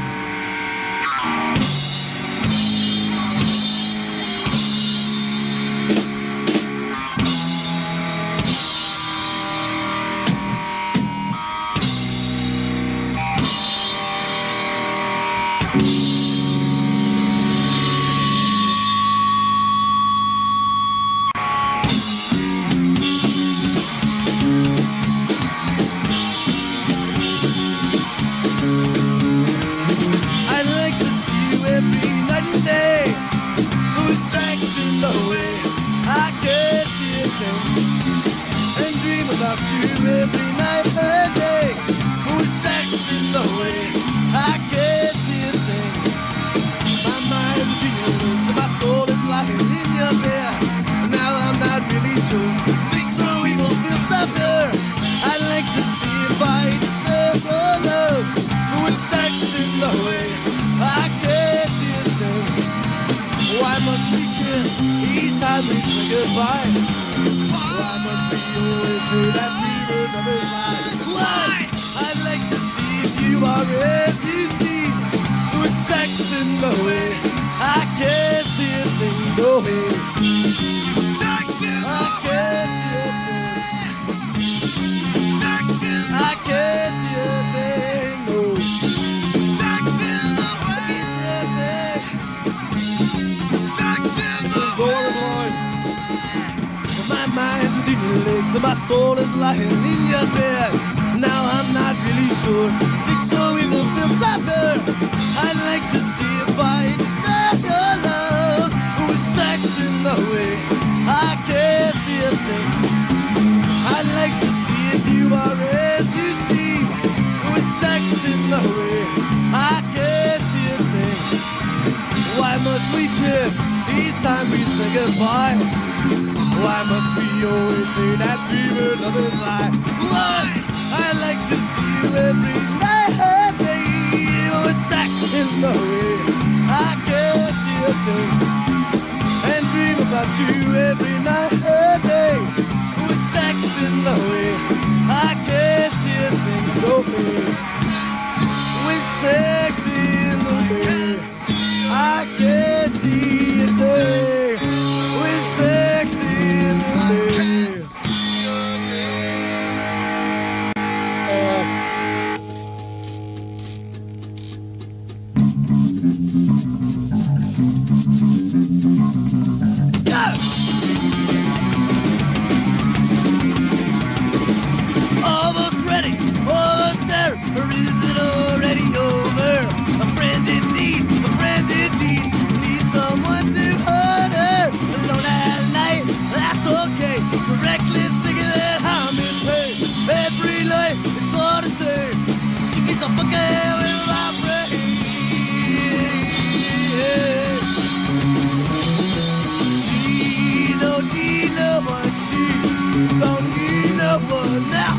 I'd like to see you every night and day. Who's acting the way I get you and dream about you every night and day. Who's acting the way I get you my mind is being loose and my soul is lying in your bed. Now I'm not really sure. Things so evil feel softer. I'd like to see you fight for love. Who's acting the way I get you why must we kiss each time we say goodbye? Why must we always say that we will never lie? Why? I'd like to see if you are as you see. the way. I can't see a thing, no way. I can't see a thing. I can't see a thing, no. My mind's between your legs and my soul is lying in your bed. Now I'm not really sure. Think so we will feel better. I'd like to see you find better love with sex in the way. I can't see a thing. I'd like to see if you are as you see with sex in the way. I can't see a thing. Why must we kiss each time we say goodbye? Why must we always say that fever love is lie? Why? I like to see you every night, baby, with sex in the way. I can't see a thing, and dream about you every night and day, with sex in the way. I can't see a thing, no way, with sex in the way. I can't see a thing, with sex in the way. Almost ready, almost there, or is it already over? A friend in need, a friend indeed, needs someone to hurt her. Alone at night, that's okay. Correctly thinking that I'm in pain. Every night, it's all the same. She keeps on fucking with my brain. She don't need no one, she don't need no one now.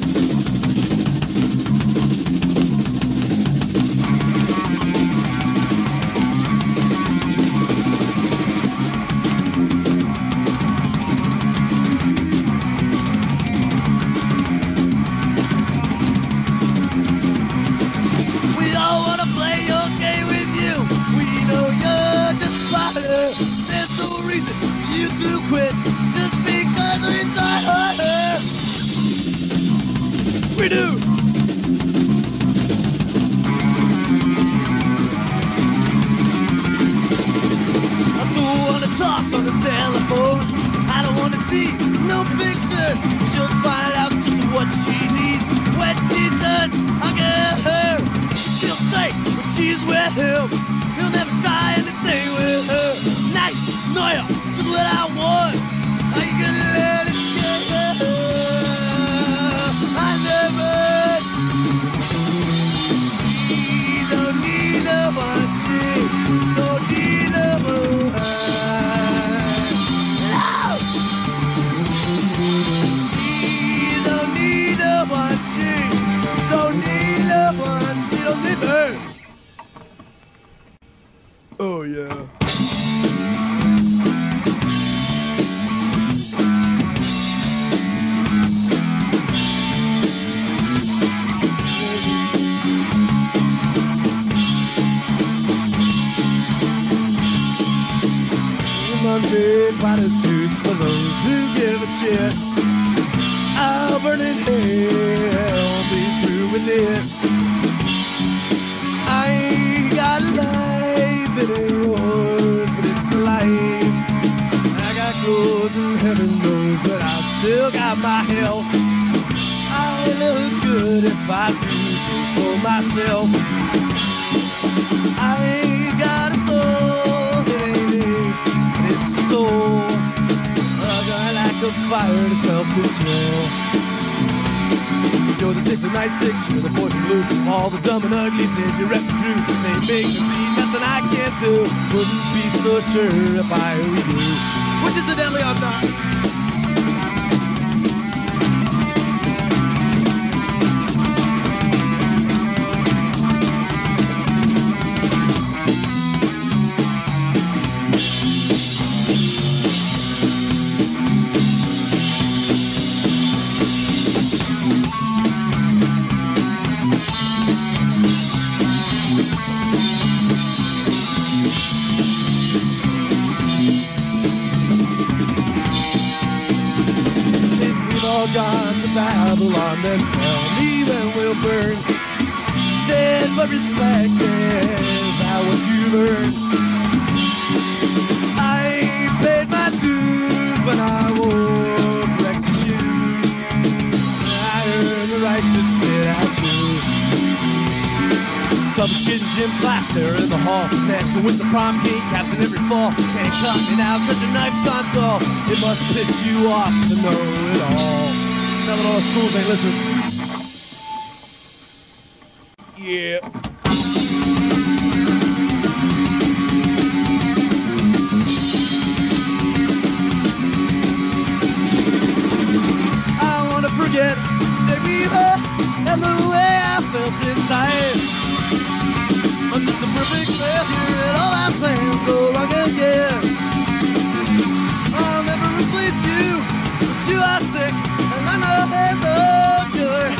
We all wanna play your game with you. We know you're just fighter. There's no reason for you to quit just because we try harder. We do. I don't wanna talk on the telephone. I don't wanna see no picture. She'll find out just what she needs. When she does, I'll get her. She'll say when she's with him, he'll never try anything with her. Nice, Neuer, just what I want. Are you gonna let it get her? I never. She don't need no one. She don't need no one. No! She don't need no one. She don't need no one. She don't need her. Oh yeah. Monday platitudes for those who give a shit. I'll burn in hell, be through with it. I ain't got life, it ain't wood, but it's life. I got clothes and heaven knows that I still got my health. I look good if I do so for myself. I ain't got a soul, baby, it's a soul. A gun like a fire to self-control. You're the Dixon nightsticks, you're the boys in blue. All the dumb and ugly said you're rep through. They make me see nothing I can't do. Wouldn't be so sure if I were you. Which incidentally I'm not. Babylon, then tell me when we'll burn. Dead but respected, is that what you've earned? I paid my dues when I wore corrective shoes. I earned the right to spit out you. Club kid Jim Plaster in the hall, dancing with the prom king, captain every fall. Can't cut me now, cause your knife's gone dull. It must piss you off to know it all. Now that all the schools ain't listening. Yeah. I wanna forget that we met and the way I felt inside. I'm just a perfect failure and all my plans go wrong again. I'll never replace you, but you are sick and I know there's no cure.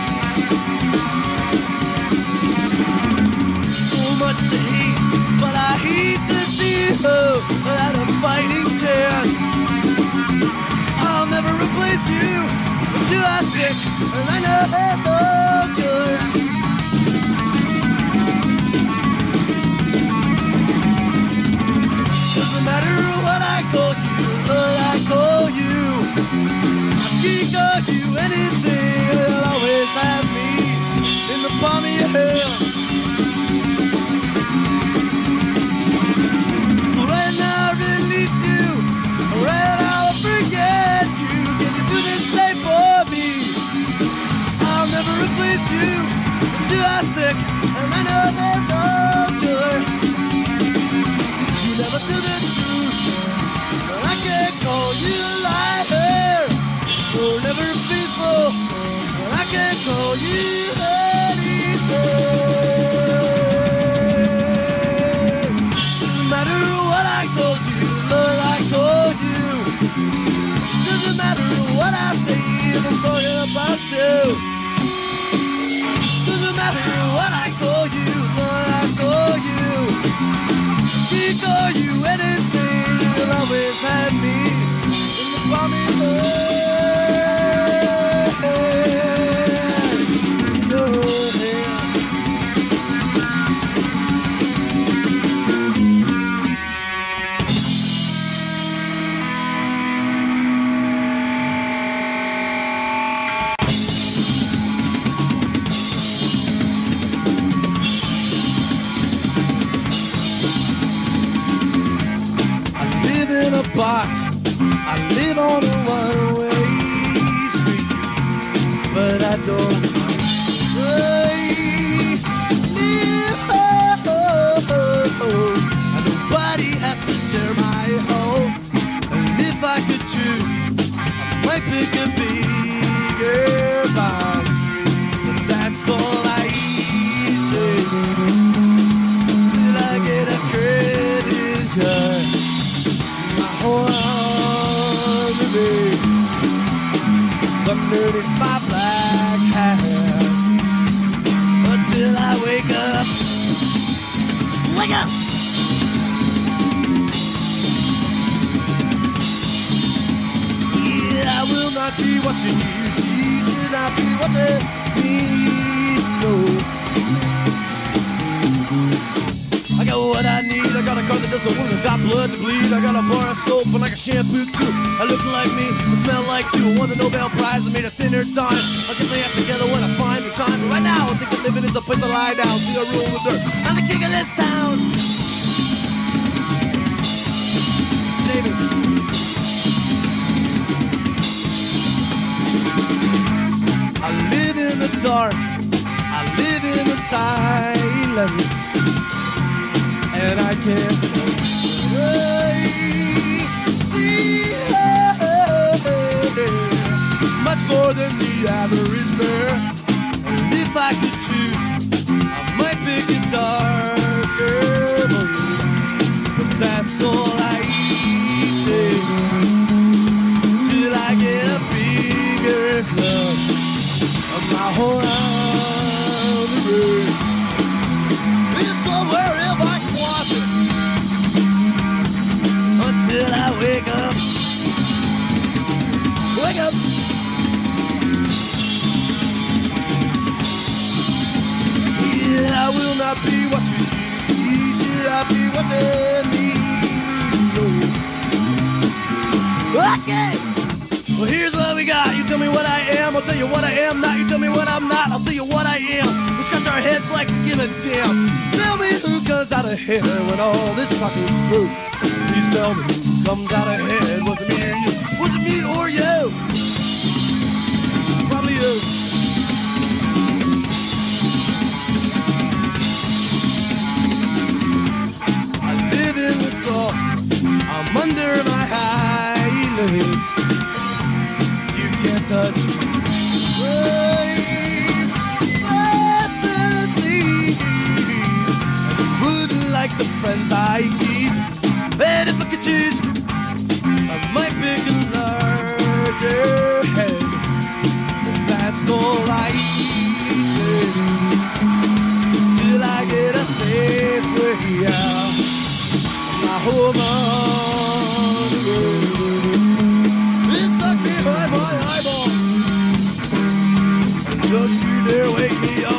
So much to hate, but I hate to see you without a fighting chance. I'll never replace you, but you are sick and I know there's no cure. Doesn't matter what I call you, what I call you. I can call you anything, you'll always have me in the palm of your hand. So right now I release you, right now I forget you. Can you do this thing for me? I'll never replace you, but you are sick, and I know there's no cure. Never tell the truth, but I can't call you a liar. You're never faithful, but I can't call you anything. Doesn't matter what I told you, Lord, I told you. Doesn't matter what I say, if I'm talking about you. Doesn't matter what I call you, Lord, I told you. She call you anything, you'll always have me in the palm of your hand. Your hand. Box. I live on a one-way street, but I don't really live home. And nobody has to share my home. And if I could choose, I might pick a bigger box. But that's all I eat till I get a credit card. Underneath my black hat until I wake up. Wake up! Yeah, I will not be watching you. She should not be watching me. No. I got what I need, I got a car that doesn't want to got blood to bleed. I got a bar of soap and like a shampoo too. I look like me, I smell like you. I won the Nobel Prize, I made a thinner time. I'll get my act together when I find the time. But right now, I think that living is a place to lie down. See, I rule the dirt, I'm the king of this town. David. I live in the dark, I live in the silence. And I can't see much more than the average bear. And if I could choose, I might pick a darker blue. But that's all I eat till I get a bigger club of my whole round the road. It's somewhere in my closet. will not be what you see. Should I be what they need? Okay. Well, here's what we got. You tell me what I am, I'll tell you what I am not. You tell me what I'm not, I'll tell you what I am. We scratch our heads like we give a damn. Tell me who comes out ahead when all this talk is through. Please tell me who comes out ahead. Was it me or you? Was it me or you? Probably you. I live in the dark. I'm under my eyelids. You can't touch me. Like the friends I keep. And if I could choose, I might pick a larger head. But that's all I need. Till I get a safe way out. My home on the road. It stuck behind my eyeball. And don't you dare wake me up.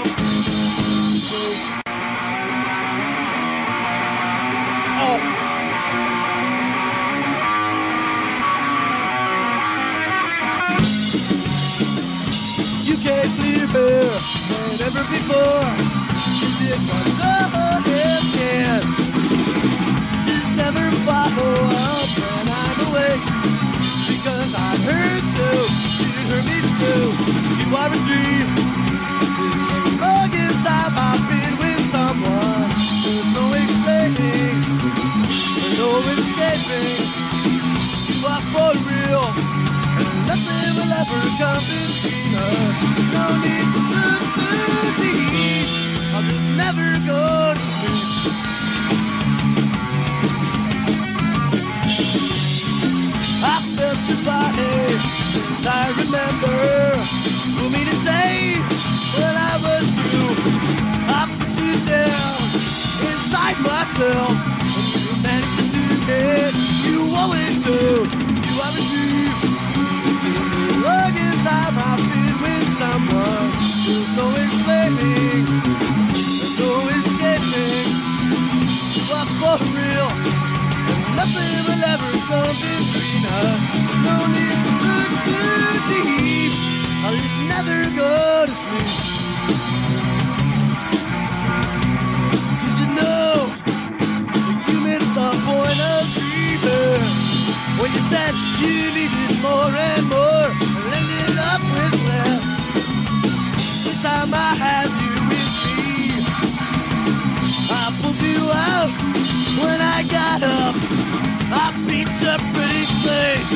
And ever before, you did what no hand can. Just never follow up when I'm away. Because I'm hurt too, you hurt me too. You are a dream. The longest time I've been with someone, there's no explaining, there's no escaping. You are for real. Nothing will ever come between us. No need to look too deep. I'll just never go to sleep. I felt your body, I remember. For me to say what I was through. I put you down inside myself. And you managed to do it. You always do. You are a dream. Longest time I've been with someone, there's no explaining, there's no escaping. You are for real, and nothing will ever come between us. No need to look too deep, I'll just never go to sleep. Did you know that you missed the point of dreaming when you said you needed more and more? Up with less. This time I have you with me. I pulled you out when I got up. I beat your pretty face.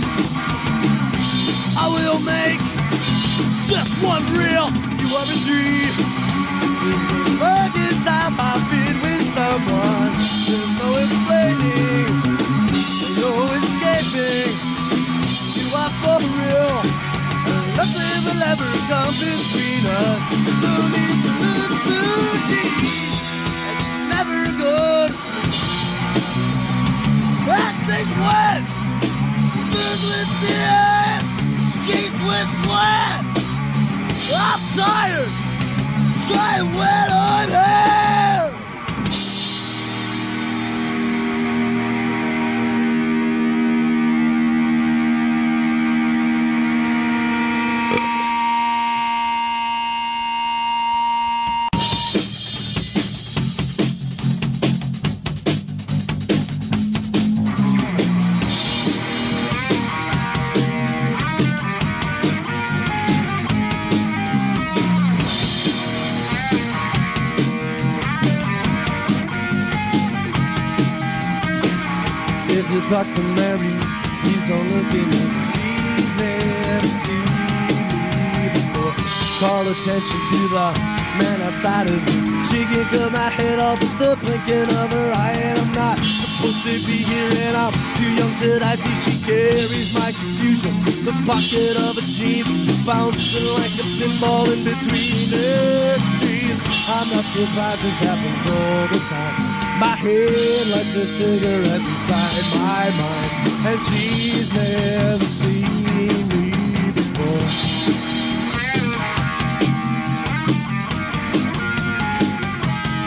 I will make just one real. You are a dream. The longest time I've been with someone. There's no explaining. There's no escaping. You are for real. Nothing will ever come between us. No need to look too deep. And never go to sleep. That thing's wet. Smooth with tears. Sheets with sweat. I'm tired. Try when I'm here. Talk to Mary, please don't look at me. She's never seen me before. Call attention to the man outside of me. She can cut my head off with the blinking of her eye. And I'm not supposed to be here, and I'm too young to die. See, she carries my confusion. The pocket of a jeans, bouncing like a pinball in between her teeth. I'm not surprised this happens all the time. My head lights a cigarette inside my mind, and she's never seen me before.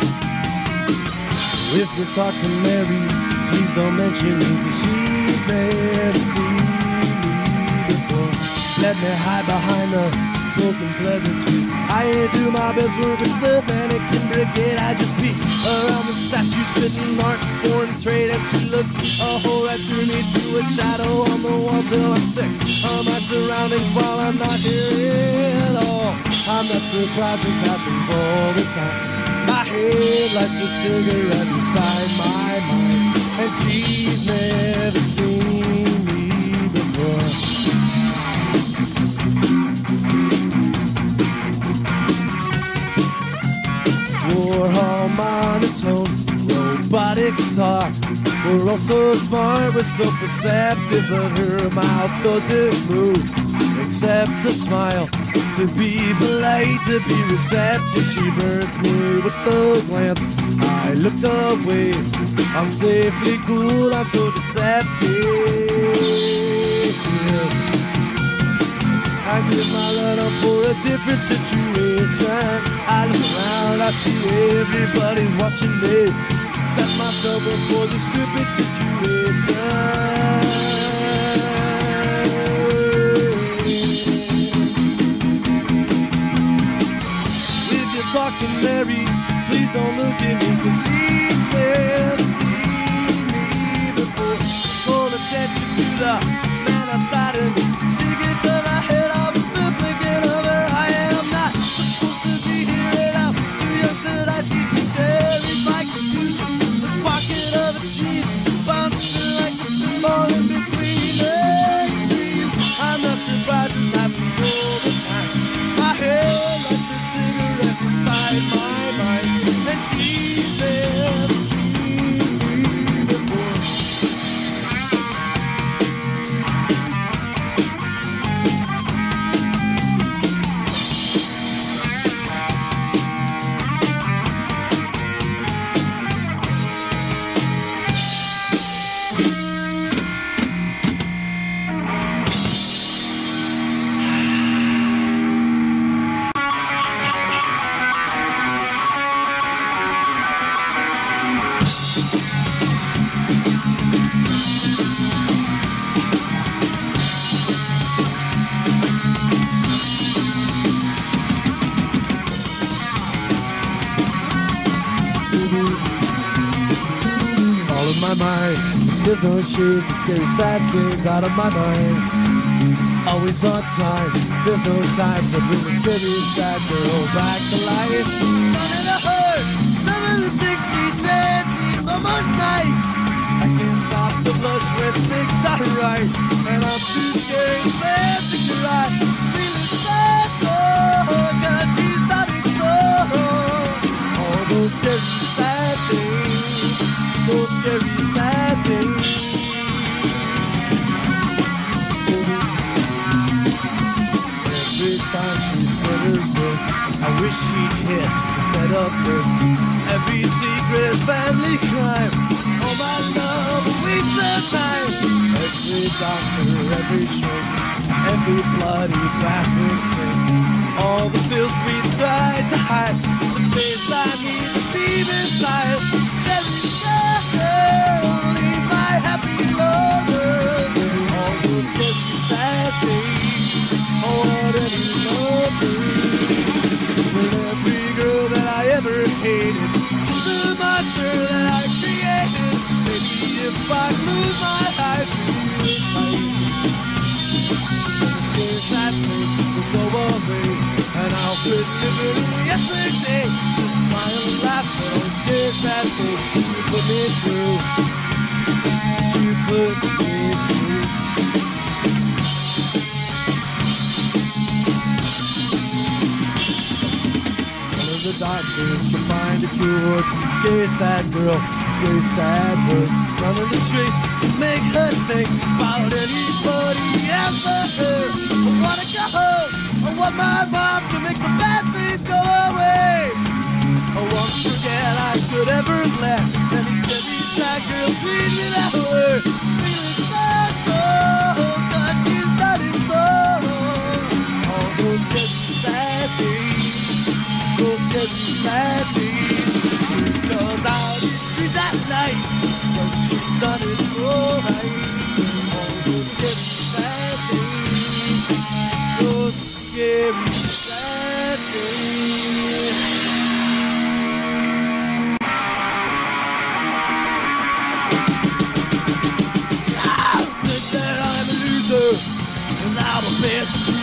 If you talk to Mary, please don't mention me, 'cause she's never seen me before. Let me hide behind the smoking pleasant sweet. I ain't do my best work with the mannequin brigade. I just beat around the statue, spitting art, foreign trade, and she looks a whole right through me, to a shadow on the wall till I'm sick of my surroundings while I'm not here at all. I'm not surprised this happens all the time. My head lights a cigarette inside my mind, and she's never seen me before. Warhol monotone, robotic talk. We're all so smart, we're so perceptive, but her mouth doesn't move except to smile. To be polite, to be receptive, she burns me with the glance. I look away, I'm safely cool, I'm so deceptive. I give my love up for a different situation. I look around, I see everybody's watching me. Set myself up for this stupid situation. If you talk to Mary, please don't look at me, 'cause she's never seen me before. Call attention to the man outside of me. She gets to my head off the thinking of her. I am not supposed to be here, and I'm too young that I see she's there. It's like a news, the pocket of a cheese, bouncing like a ball in between legs. Please, I'm not surprised it's happening all the time. My head like a cigarette inside my mind, and she's never seen me before. All of my mind, there's no shade, and scary sad things out of my mind. Always on time, there's no time to bring the scary sad girl back to life. Running to her, some of the things she said seem almost right. I can't stop the blush when things are right, and I'm too scared to let to cry. Feeling sad, oh, 'cause she's not in control. All those scary sad things, those scary sad things. Every time she slitters this, I wish she'd hit instead of this. Every secret family crime, all my love waits the time. Every doctor, every shrink, every bloody bathroom sink, all the filth we tried to hide, the face I need to leave inside. Every girl, only my happy lover. All those scary sad things, oh what any lover. With every girl that I ever hated, the monster that I created. Maybe if I lose my life, there's that place will go away, and I'll quit living yesterday. Just smile and laugh, but don't scare that face you put me through. You put me through. None of the doctors can find a cure to the scary sad girl, scary sad girl. None of the streets can make her think about anybody else but her. I wanna go home. I want my mom to make the bad things go away. I won't forget I could ever let any scary sad girl treat me that way. Feeling sad, oh, 'cause she's not in sorrow. All those scary sad things, those scary sad things. Cause out in the streets I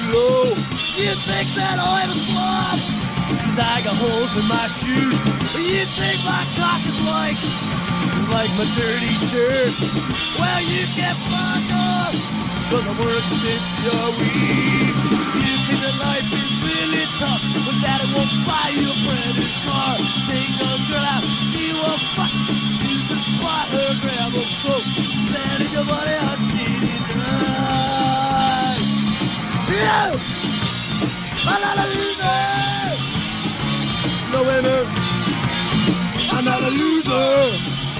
low. You think that I'll ever flop? Cause I got holes in my shoes. You think my cock is like, like my dirty shirt? Well, you can fuck off, cause I'm worse than your weed. You think that life is really tough, but that it won't buy you a brand new car. Take a girl out, she will fuck. You can spot her, grab a coat, stand in your body, I'll see you die. Yeah! I'm not a loser! No winner! I'm not a loser!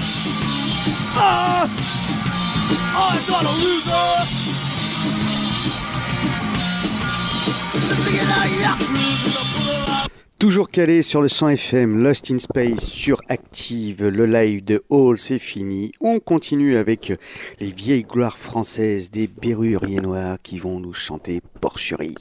Ah! Oh, I'm not a loser! Listen it out, yeah! Cruising up for the life. Toujours calé sur le cent F M, Lost in Space sur Active, le live de Hall, c'est fini. On continue avec les vieilles gloires françaises des Berruriers Noirs qui vont nous chanter Porcherie.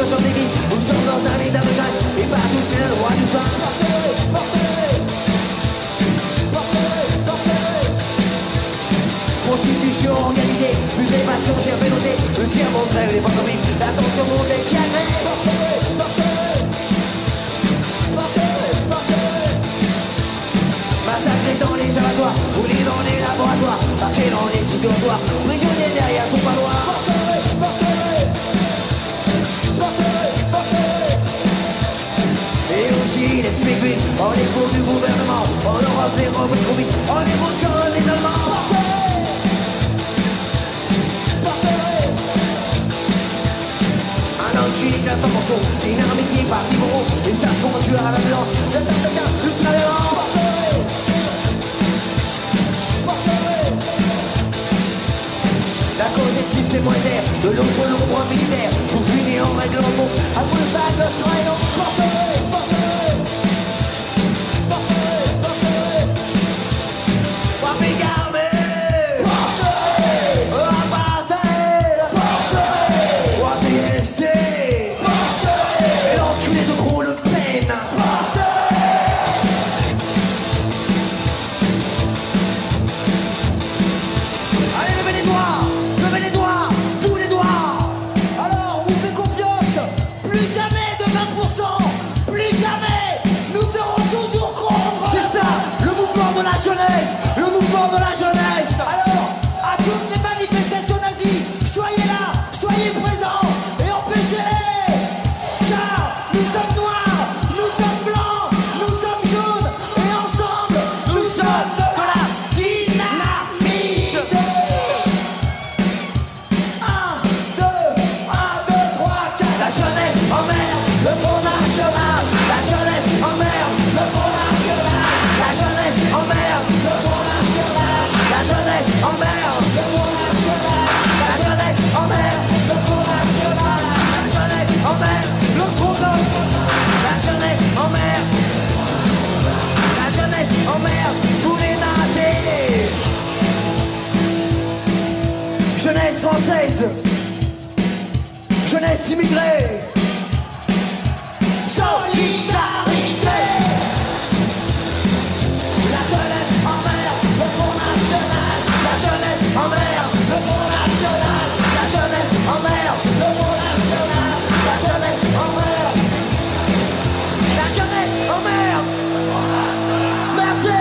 sur des vies, nous sommes dans un état de jungle, et partout c'est le roi du vin. Forcez, forcez, forcez, forcez. Constitution organisée, plus des passions, j'ai nausé, le tiers mon grève, les pantomimes, la tension monte et tiagrée. Forcez, forcez, forcez, forcez. Massacrés dans les abattoirs, roulés dans les laboratoires, marchés dans les cyclotoires, prisonniers derrière ton parloir. Forcez, forcez, forcez, forcez. Et aussi les spécules, en les cours du gouvernement, en Europe les robots de Covid, en les moutons des Allemands. Forcez, forcez. Un anti-éclat en morceaux, dynamité par Libéraux, et sache comment tu as la violence, le temps de bien, ultra-violent. Forcez. D'un côté système monétaire, de l'autre l'ombre militaire. Pour finir en règle en monde, après chaque leçon et non. Forcez, forcez, forcez, forcez. Wapé garmé, forcez. Apartheid, forcez. Wapé resté, forcez. Et l'enculé de gros Le Pen, forcez. Allez, levez les doigts. Levez les doigts, tous les doigts. Alors, on vous fait confiance. Plus jamais de vingt pour cent. Plus jamais. Nous serons toujours contre. C'est ça, le mouvement de la jeunesse. Le mouvement de la jeunesse. Alors, à toutes les manifestations nazies, soyez là, soyez présents et empêchez-les. Car nous sommes noirs, nous sommes blancs, nous sommes jaunes. Et ensemble, nous sommes de la dynamite. un, deux, un, deux, trois, quatre. La jeunesse emmerde le Front National. La jeunesse emmerde le Front National. La jeunesse emmerde le Front National. La jeunesse emmerde le Front National. La jeunesse emmerde le Front National. La jeunesse emmerde le Front National. La jeunesse emmerde. La jeunesse emmerde tous les nazis. Jeunesse française, jeunesse immigrée, solidarité. La jeunesse emmerde le Front National. La jeunesse emmerde le Front National. La jeunesse emmerde le Front National. La jeunesse emmerde. La jeunesse emmerde. Merci.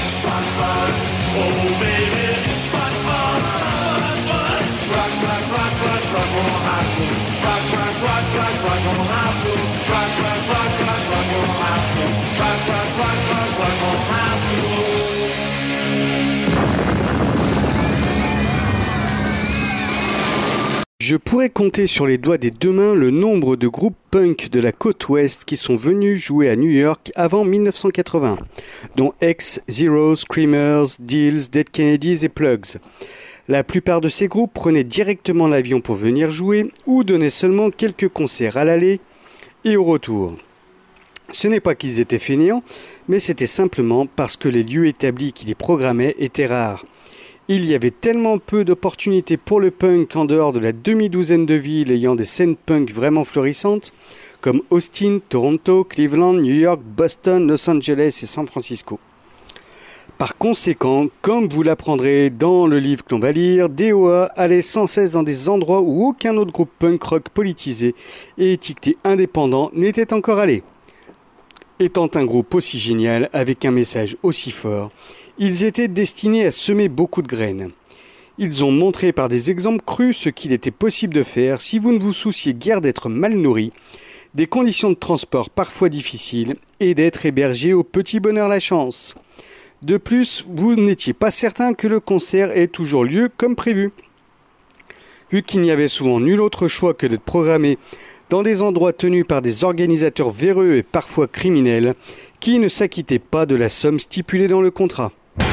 Oh baby, fun, fun, fun, fun. Rock, rock, rock. Je pourrais compter sur les doigts des deux mains le nombre de groupes punk de la côte ouest qui sont venus jouer à New York avant mille neuf cent quatre-vingts, dont X, Zero, Screamers, Deals, Dead Kennedys et Plugs. La plupart de ces groupes prenaient directement l'avion pour venir jouer ou donnaient seulement quelques concerts à l'aller et au retour. Ce n'est pas qu'ils étaient fainéants, mais c'était simplement parce que les lieux établis qui les programmaient étaient rares. Il y avait tellement peu d'opportunités pour le punk en dehors de la demi-douzaine de villes ayant des scènes punk vraiment florissantes, comme Austin, Toronto, Cleveland, New York, Boston, Los Angeles et San Francisco. Par conséquent, comme vous l'apprendrez dans le livre que l'on va lire, D O A allait sans cesse dans des endroits où aucun autre groupe punk rock politisé et étiqueté indépendant n'était encore allé. Étant un groupe aussi génial, avec un message aussi fort, ils étaient destinés à semer beaucoup de graines. Ils ont montré par des exemples crus ce qu'il était possible de faire si vous ne vous souciez guère d'être mal nourri, des conditions de transport parfois difficiles et d'être hébergé au petit bonheur la chance. De plus, vous n'étiez pas certain que le concert ait toujours lieu comme prévu. Vu qu'il n'y avait souvent nul autre choix que d'être programmé dans des endroits tenus par des organisateurs véreux et parfois criminels qui ne s'acquittaient pas de la somme stipulée dans le contrat.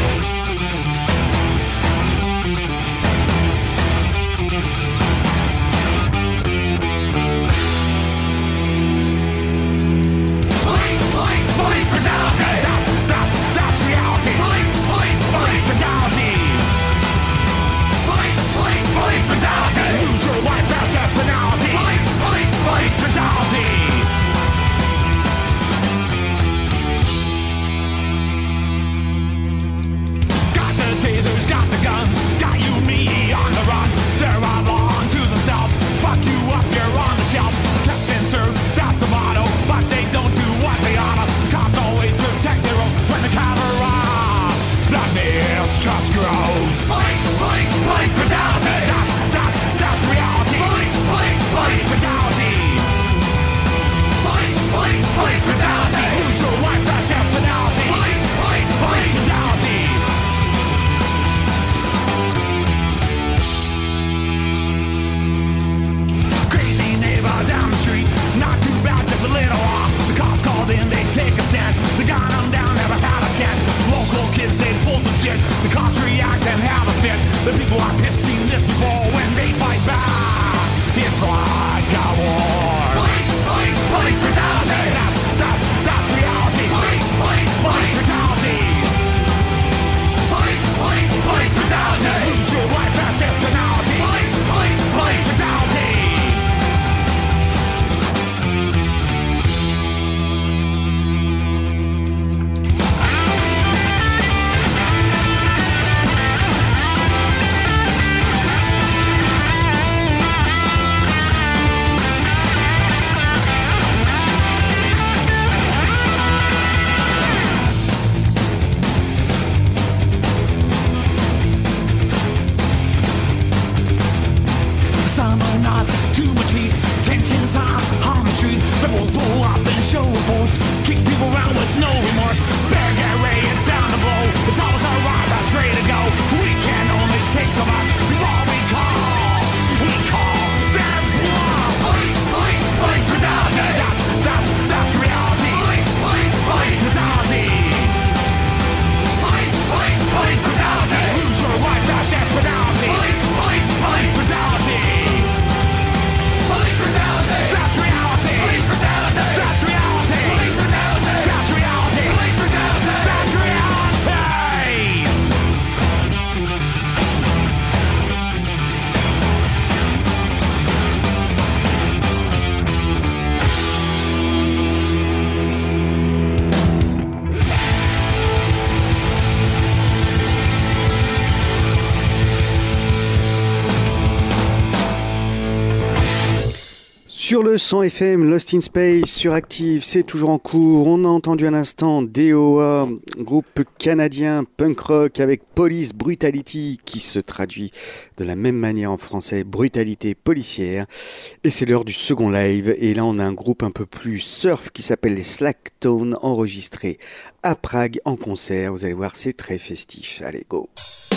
Sur le cent F M, Lost in Space, sur Active, c'est toujours en cours. On a entendu un instant D O A, groupe canadien punk rock avec Police Brutality, qui se traduit de la même manière en français, brutalité policière. Et c'est l'heure du second live. Et là, on a un groupe un peu plus surf qui s'appelle les Slacktones, enregistré à Prague en concert. Vous allez voir, c'est très festif. Allez, go!